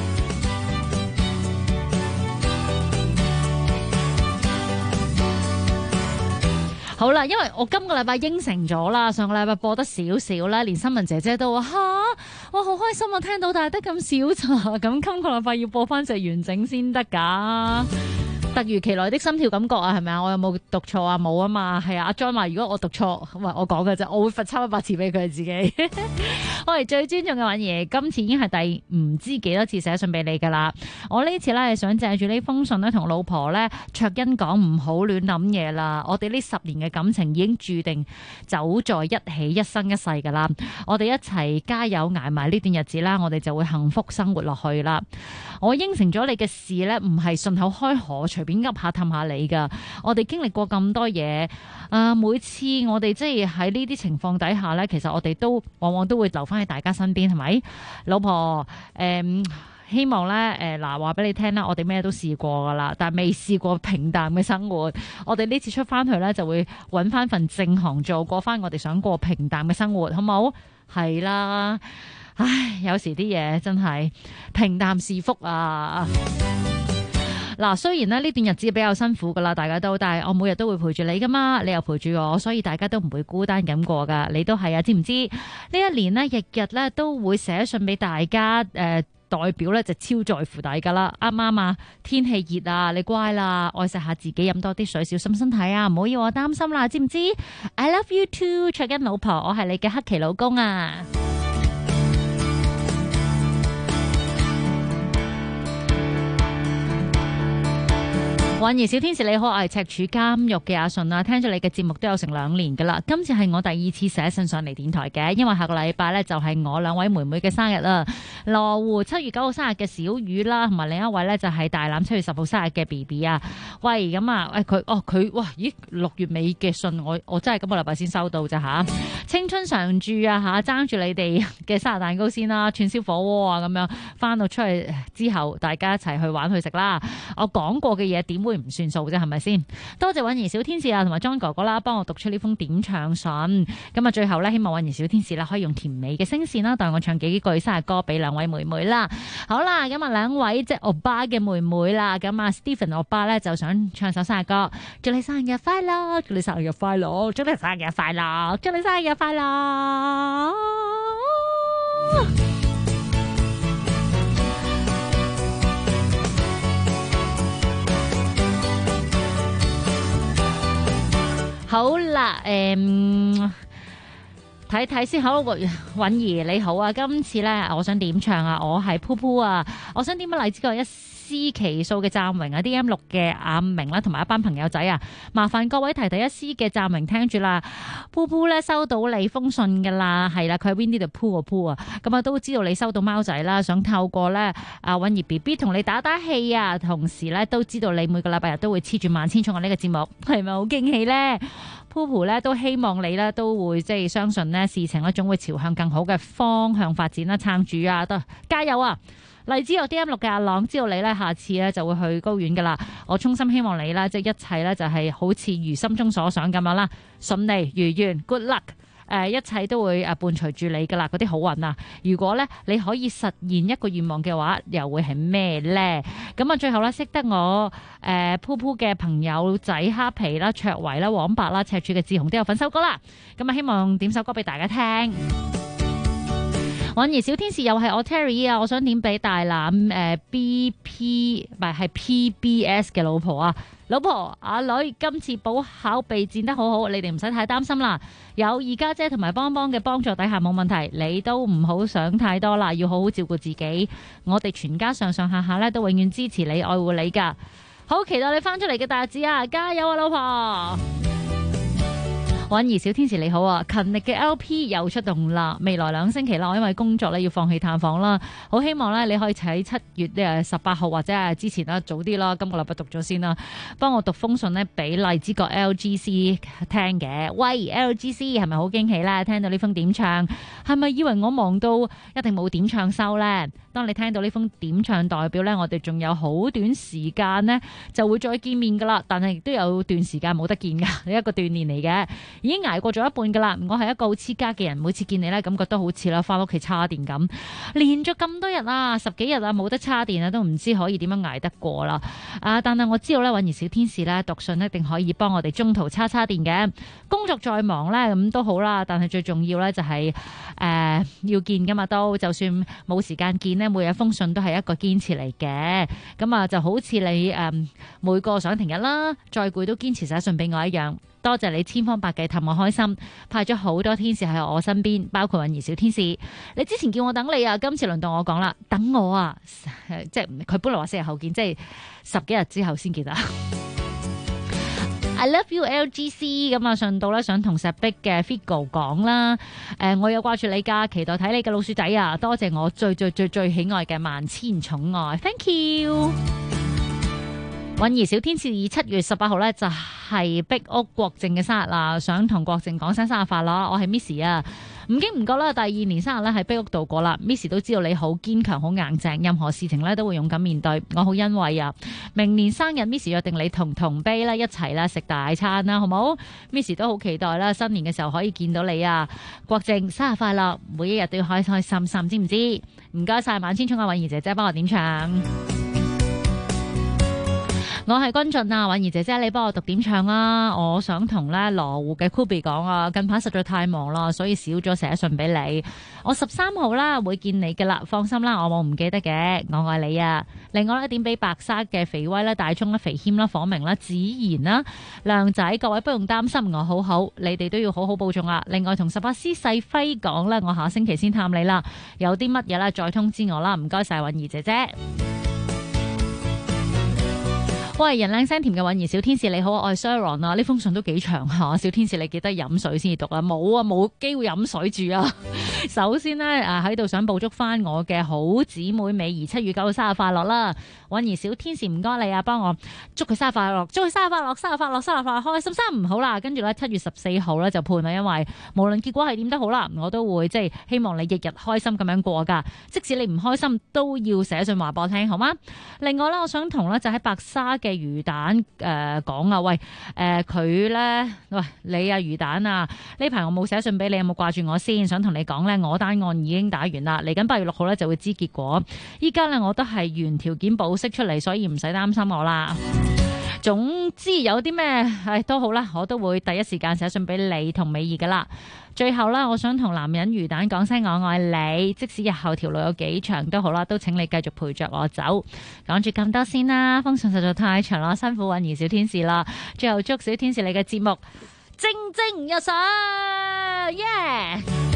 好啦，因為我今個禮拜應承咗啦，上個禮拜播得少少啦，連新聞姐姐都話吓，我好開心啊，聽到但係得咁少咋，咁今個禮拜要播翻隻完整先得噶。突如其來的心跳感覺啊，係咪啊？我有冇讀錯啊？冇啊嘛，係啊。阿 John 話如果我讀錯，我講嘅啫，我會罰抄100次俾佢自己。我係最尊重嘅韻爺，今次已經係第唔知幾多次寫信俾你噶啦。我呢次咧係想借住呢封信咧，同老婆咧卓欣講唔好亂諗嘢啦。我哋呢10年嘅感情已經注定走在一起一生一世噶啦。我哋一齊加油捱埋呢段日子啦，我哋就會幸福生活落去啦。我應承咗你嘅事咧，唔係順口開河，隨便噏下氹下你噶。我哋經歷過咁多嘢，每次我哋即係喺呢啲情況底下咧，其實我哋都往往都會留翻喺大家身邊，係咪？老婆，希望咧，話俾你聽啦，我哋咩都試過噶啦，但係未試過平淡嘅生活。我哋呢次出翻去咧，就會揾翻份正行做，過翻我哋想過平淡嘅生活，好唔好？係啦。唉，有時啲嘢真係平淡是福啊！嗱，雖然呢段日子比較辛苦噶啦，大家都，但係我每日都會陪住你噶嘛，你又陪住我，所以大家都唔會孤單咁過噶。你都係啊，知唔知？呢一年呢，日日咧都會寫信俾大家，代表咧就超在乎大家啦。啱唔啱啊？天氣熱啊，你乖啦，愛惜下自己，飲多啲水，小心身體啊，唔好要我擔心啦，知唔知 ？I love you too， 卓欣老婆，我係你嘅黑旗老公啊！韻兒小天使你好，我係赤柱監獄嘅阿順啊，聽咗你嘅節目都有成2年噶啦，今次係我第2次寫信上嚟電台嘅，因為下個禮拜呢就係我2位妹妹嘅生日啦，羅湖7月9號生日嘅小雨啦，同埋另一位呢就係大欖7月10號生日嘅 BB 啊，喂咁啊，佢哇咦6月尾嘅信我真係今個禮拜先收到咋吓，青春常駐啊吓，爭住你哋嘅生日蛋糕先啦，串燒火鍋啊咁樣，翻到出去之後大家一齊去玩去食啦，我講過嘅嘢點會唔算數啫，係咪先？多謝韻兒小天使啊，同埋 John 哥哥啦，幫我讀出呢封點唱信。咁啊，最後咧，希望韻兒小天使啦，可以用甜美嘅聲線啦，代我唱幾句生日歌俾2位妹妹啦。好啦，咁啊，2位即係歐巴嘅妹妹啦。咁啊 ，Stephen 歐巴咧就想唱首生日歌，祝你生日快樂，祝你生日快樂，祝你生日快樂，祝你生日快樂。好啦，睇睇睇先好，允兒你好啊，今次咧我想點唱啊，我係噗噗啊，我想點荔枝角一絲期數嘅贊榮啊 ，DM6 嘅阿明啦，同埋一班朋友仔啊，麻煩各位提提一絲嘅贊榮聽住啦。噗噗咧收到你封信噶啦，係啦，佢喺 Windy 度噗啊噗啊，咁啊都知道你收到貓仔啦，想透過咧阿允兒 BB 同你打打氣啊，同時咧都知道你每個禮拜日都會黐住萬千寵愛呢個節目，係咪好驚喜咧？噗噗咧都希望你咧都會即係相信呢事情咧總會朝向更好嘅方向發展啦，撐住啊，得加油啊！荔枝有 DM6 嘅阿朗，知道你咧下次咧就會去高院噶啦。我衷心希望你啦，即係一切咧就係好似如心中所想咁樣啦，順利如願 ，good luck。一切都會伴隨住你噶啦，嗰啲好運啊！如果咧你可以實現一個願望嘅話，又會係咩咧？咁啊，最後咧識得我噗噗嘅朋友仔蝦皮啦、卓維啦、黃白啦、赤柱嘅志雄都有份收歌啦。咁啊，希望點首歌俾大家聽。允兒小天使又係我 Terry 啊！我想點俾大欖BP 唔係 PBS 嘅老婆啊！老婆阿女今次補考備戰得好好，你哋唔使太擔心啦。有二家姐同埋邦邦嘅幫助底下冇問題，你都唔好想太多啦，要好好照顧自己。我哋全家上上下下咧都永遠支持你、愛護你噶。好期待你翻出嚟嘅大日子啊！加油啊，老婆！允兒小天使你好啊，勤力嘅 LP 又出動啦，未來2星期啦，我因為工作咧要放棄探訪啦，好希望咧你可以喺7月18號或者係之前啦，早啲啦，今個禮拜讀咗先啦，幫我讀封信咧俾荔枝角 LGC 聽嘅。喂 LGC 係咪好驚喜咧？聽到呢封點唱，係咪以為我忙到一定冇點唱收咧？當你聽到呢封點唱，代表咧我哋仲有好短時間呢就會再見面噶啦，但係亦都有段時間冇得見噶，呢一個鍛鍊嚟嘅。已經捱過咗一半噶啦，我係一個好黐家嘅人，每次見你咧，感覺都好似啦，翻屋企叉電咁。連續咁多日啊，10幾日啊，冇得叉電啊，都唔知可以點樣捱得過啦。但係我知道咧，允兒小天使咧讀信一定可以幫我哋中途叉電嘅。工作再忙咧，咁都好啦，但係最重要咧就係要見噶嘛，都就算冇時間見呢，每日封信都係一個堅持嚟嘅。咁啊，就好似你每個上庭日啦，再攰都堅持寫信俾我一樣。多謝你千方百計氹我開心，派咗好多天使喺我身邊，包括允兒小天使。你之前叫我等你啊，今次輪到我講啦，等我啊，即係佢本來話4日後見，即係10幾日之後先見啊。I love you LGC， 咁啊順道咧想同石壁嘅 Figo 講啦，我有掛住你噶，期待睇你嘅老鼠仔啊！多謝我最喜愛嘅萬千寵愛 ，Thank you。允兒小天使7月18號咧就係壁屋國正嘅生日啦，想同國正講聲生日快樂。我係 Miss 啊，唔經唔覺啦，第2年生日咧喺壁屋度過啦。Miss 都知道你好堅強好硬淨，任何事情咧都會勇敢面對，我好欣慰啊。明年生日 Miss 約定你同杯啦一齊啦食大餐啦，好冇 ？Miss 都好期待啦，新年嘅時候可以見到你啊。國正生日快樂，每一日都要開開心心，知唔知？唔該晒萬千寵愛允兒姐姐幫我點唱。我係君俊啊，允兒姐姐，你幫我讀點唱啊！我想同咧羅湖嘅 Kobe 講啊，近排實在太忙啦，所以少咗寫信俾你。我13號啦會見你嘅啦，放心啦，我冇唔記得嘅，我愛你啊！另外咧點俾白沙嘅肥威啦、大聰啦、肥謙啦、火明啦、子賢啦、亮仔，各位不用擔心，我好好，你哋都要好好保重啊！另外同18師細輝講咧，我下星期先探你啦，有啲乜嘢啦再通知我啦，唔該晒允兒姐姐。喂，人靚聲甜嘅允兒小天使你好，我係 Sharon 啊，呢封信都幾長吓，小天使你記得飲水先至讀啊，冇機會飲水住啊。首先呢，喺度想捕捉翻我嘅好姊妹美儀7月9號生日快樂啦，允兒小天使唔該你啊，幫我祝佢生日快樂，祝佢生日快樂，生日快樂，生日快樂，開心生唔好啦。跟住咧7月14號咧就判啦，因為無論結果係點都好啦，我都會即係希望你日日開心咁樣過噶，即使你唔開心都要寫信話俾我聽好嗎？另外咧，我想同咧就喺白沙嘅魚蛋講啊，喂佢咧，喂你啊魚蛋啊，呢排我冇寫信俾你，有冇掛住我先？想同你講咧，我單案已經打完啦，嚟緊8月6號咧就會知結果。依家咧我都係原條件保釋出嚟，所以唔使擔心我啦。總之有啲咩都好啦，我都會第一時間寫信俾你同美儀噶啦。最後啦，我想同男人魚蛋講聲我愛你，即使日後條路有幾長都好啦，都請你繼續陪着我走。講住咁多先啦，封信實在太長啦，辛苦允兒小天使啦。最後祝小天使你嘅節目蒸蒸日上，耶！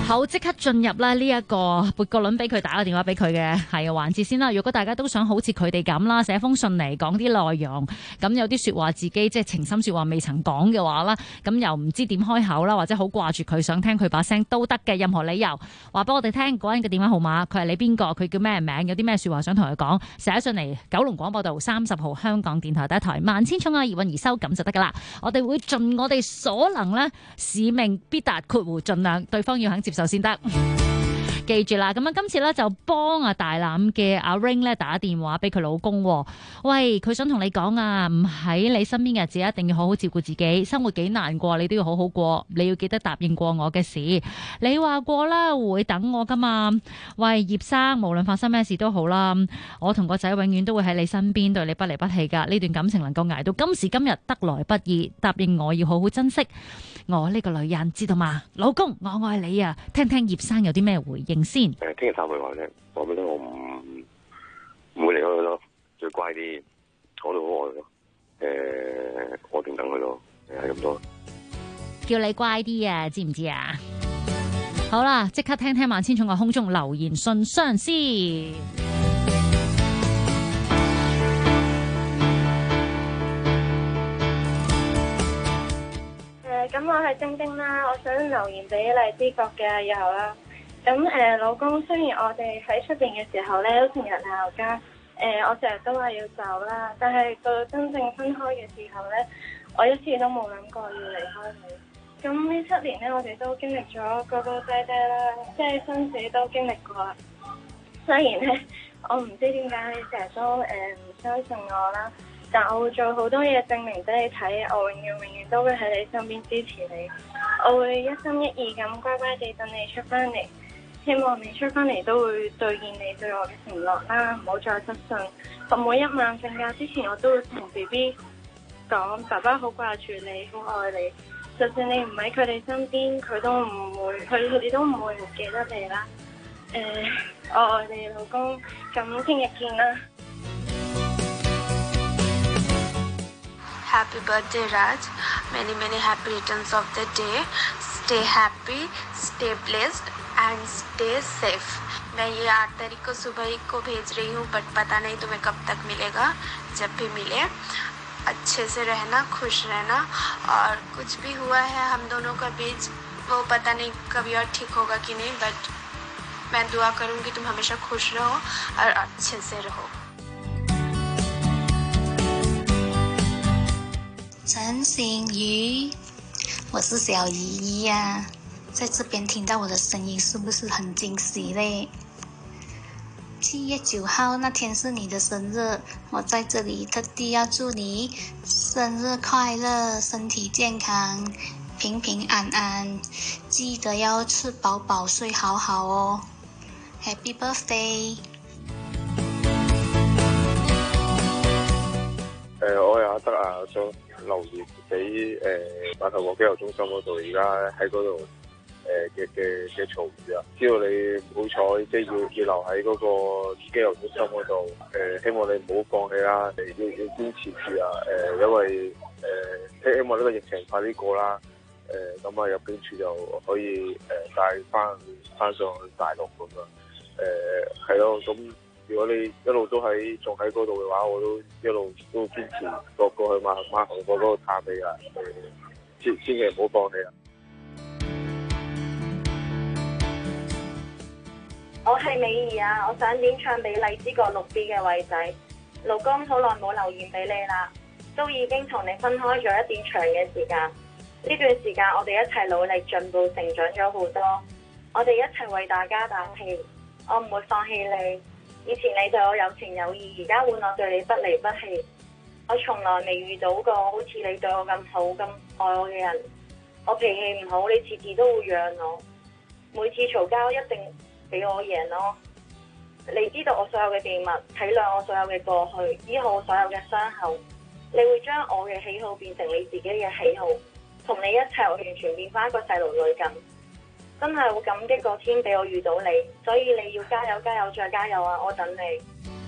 好，即刻進入啦呢一個撥個輪俾佢，打個電話俾佢嘅係環節先啦。如果大家都想好似佢哋咁啦，寫封信嚟講啲內容，咁有啲說話自己即係情深說話未曾講嘅話啦，咁又唔知點開口啦，或者好掛住佢想聽佢把聲都得嘅，任何理由話俾我哋聽。嗰人嘅電話號碼，佢係你邊個，佢叫咩名，有啲咩說話想同佢講，寫信嚟九龍廣播道30號香港電台第一台萬千寵愛葉韻儀收咁就得噶啦。我哋會盡我哋所能咧，使命必達，括弧盡量，對方要肯接受先得。記住啦，咁啊，今次咧就幫阿大欖嘅阿 Ring 咧打電話俾佢老公。喂，佢想同你講啊，唔喺你身邊嘅日子一定要好好照顧自己，生活幾難過，你都要好好過。你要記得答應過我嘅事，你話過啦會等我噶嘛。喂，葉生，無論發生咩事都好啦，我同個仔永遠都會喺你身邊，對你不離不棄噶。呢段感情能夠捱到今時今日，得來不易，答應我要好好珍惜我呢個女人，知道嘛？老公，我愛你啊！聽聽葉生有啲咩回應先。 聽日探佢話咧，我覺得我唔會離開佢咯，最乖啲，我都好愛咯。我定等佢咯，係咁多。 叫你乖啲啊，知唔知啊？好啦，即刻聽聽萬千寵愛空中留言信箱先。 咁我係晶晶啦，我想留言俾荔枝角嘅阿友啦。咁老公，雖然我哋喺出邊嘅時候咧都成日鬧交，我成日都話要走啦，但係到真正分開嘅時候咧，我一次都冇諗過要離開你。咁呢7年咧，我哋都經歷咗哥哥姐姐啦，即係生死都經歷過啦。雖然咧，我唔知點解你成日都唔相信我啦，但我會做好多嘢證明俾你睇，我永遠都會喺你身邊支持你，我會一心一意咁乖乖地等你出翻嚟。希望你出翻嚟都會兌現你對我嘅承諾啦，唔好再失信。我每一晚瞓覺之前，我都會同 BB 講，爸爸好掛住你，好愛你。就算你唔喺佢哋身邊，佢哋都唔會唔記得你啦。我愛你老公，咁聽日見啦。 Happy birthday, Raj. Many, many happy returns of the day. Stay happy, stay blessed. And stay safe. मैं ये 8 तारीख को सुबह ही को भेज रही हूँ, बट पता नहीं तुम्हें कब तक मिलेगा। जब भी मिले अच्छे से रहना, खुश रहना, और कुछ भी हुआ है हम दोनों का बीच वो पता नहीं कभी और ठीक होगा कि नहीं, बट मैं दुआ करूँगी तुम हमेशा खुश रहो और अच्छे से रहो। 陈欣怡，我是小姨姨呀。在这边听到我的声音，是不是很惊喜嘞？7月9号那天是你的生日，我在这里特地要祝你生日快乐，身体健康，平平安安，記得要吃飽飽，睡好好哦。Happy birthday！ 我係阿德啊，想留言俾馬頭角機油中心嗰度，而家喺嗰度。嘅嘈語啊！知道你唔好彩，即係要留喺嗰個機油中心嗰度。希望你唔好放棄啦，要堅持住啊！因為希望呢個疫情快啲過啦。咁啊入境處就可以帶翻上去大陸咁啊。係咯，咁如果你一路都仲喺嗰度嘅話，我都一路都堅持過去馬頭角嗰度探你啊！千祈唔好放棄啊！ 我係美儀啊，我想點唱俾荔枝角6B 嘅偉仔。老公，好耐冇留言俾你啦，都已經同你分開咗一段長嘅時間。呢段時間我哋一齊努力進步成長咗好多，我哋一齊為大家打氣，我唔會放棄你。以前你對我有情有義，而家換我對你不離不棄。我從來未遇到過好似你對我咁好咁愛我嘅人。我脾氣唔好，你次次都會讓我，每次嘈交一定俾我贏咯。你知道我所有嘅秘密，體諒我所有嘅過去，醫好我所有嘅傷口。你會將我嘅喜好變成你自己嘅喜好，同你一齊我完全變翻一個細路女咁。真係好感激個天俾我遇到你，所以你要加油加油再加油啊！我等你。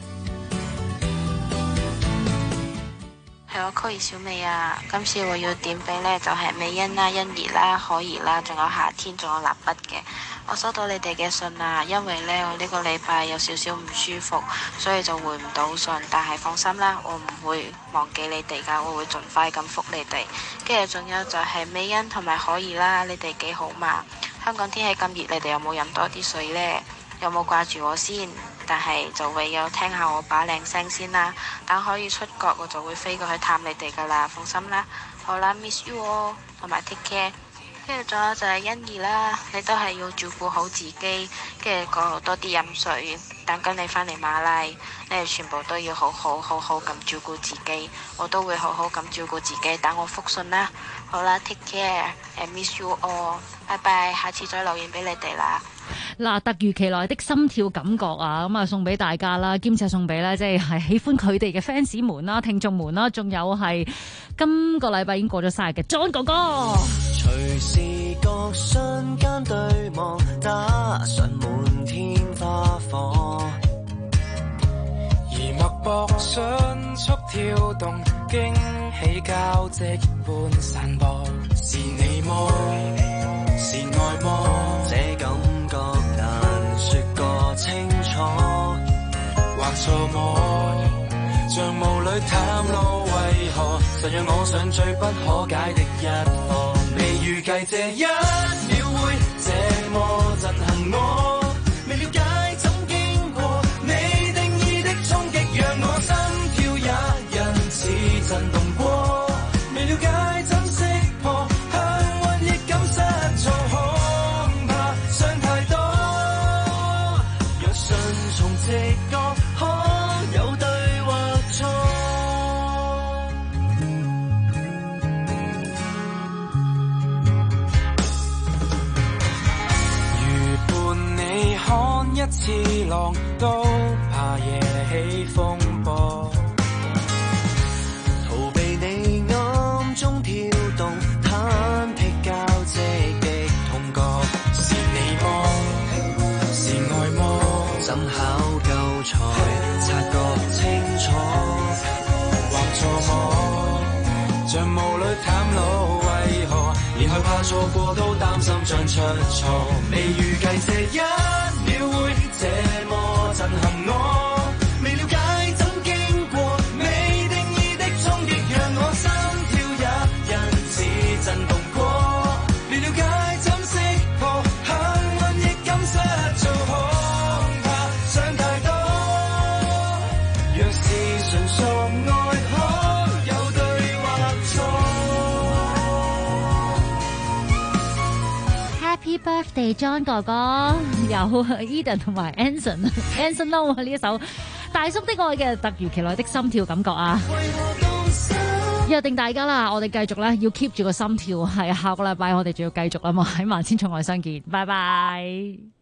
係我 call 小美啊！今次我要點俾咧就係美欣啦、欣宜啦、可怡啦，仲有夏天，仲有蠟筆嘅。 我收到你哋嘅信啦，因為呢，我呢個禮拜有少少唔舒服，所以就回唔到信。但係放心啦，我唔會忘記你哋噶，我會盡快咁覆你哋。跟住仲有就係美欣同埋可怡啦，你哋幾好嘛？香港天氣咁熱，你哋有冇飲多啲水呢？有冇掛住我先？但係就唯有聽下我把靚聲先啦。等可以出國，我就會飛過去探你哋噶啦，放心啦。好啦 ，miss you 哦，同埋 take care。跟住仲有就係欣怡啦，你都係要照顧好自己，跟住多啲飲水。等緊你返嚟馬拉，你哋全部都要好好咁照顧自己，我都會好好咁照顧自己。等我覆信啦。好啦 ，take care and miss you all，拜拜，下次再留言俾你哋啦。 嗱，突如其來的心跳感覺啊，咁啊送俾大家啦，兼且送俾咧即係喜歡佢哋嘅 fans 們啦、聽眾們啦，仲有係今個禮拜已經過咗生日嘅 John 哥哥。 隨時各瞬間對望，打上滿天花火， 而脈搏迅速跳動，驚喜交織般散播，是你麼？是愛麼？ 這感覺難說個清楚， 或錯麼？像霧裏探路，為何實讓我上最不可解的一課？未預計這一秒會這麼震撼我，未了解怎經過，未定義的衝擊讓我心跳也因此震動過，未了解怎識破，幸運亦感失措，恐怕想太多，若順從直覺可有對或錯。看一次浪都怕惹起風波， 逃避你暗中跳動，忐忑交織的痛覺， 是你麼？是愛麼？ 怎考究才察覺清楚， 或錯麼？像霧裏探路，為何連害怕錯過都擔心將出錯？未預計這一秒會這麼震撼我，未了解怎經過，未定義的衝擊讓我心跳也因此震動過，未了解怎識破，幸運亦感失措，恐怕想太多，若是純屬愛可有對或錯。 Happy birthday John 哥哥，有 Eden 同埋 Anson Lo 呢一首大叔的愛嘅突如其來的心跳感覺啊！約定大家啦，我哋繼續咧要 keep 住個心跳，係下個禮拜我哋仲要繼續啦嘛，喺萬千寵愛相見，拜拜。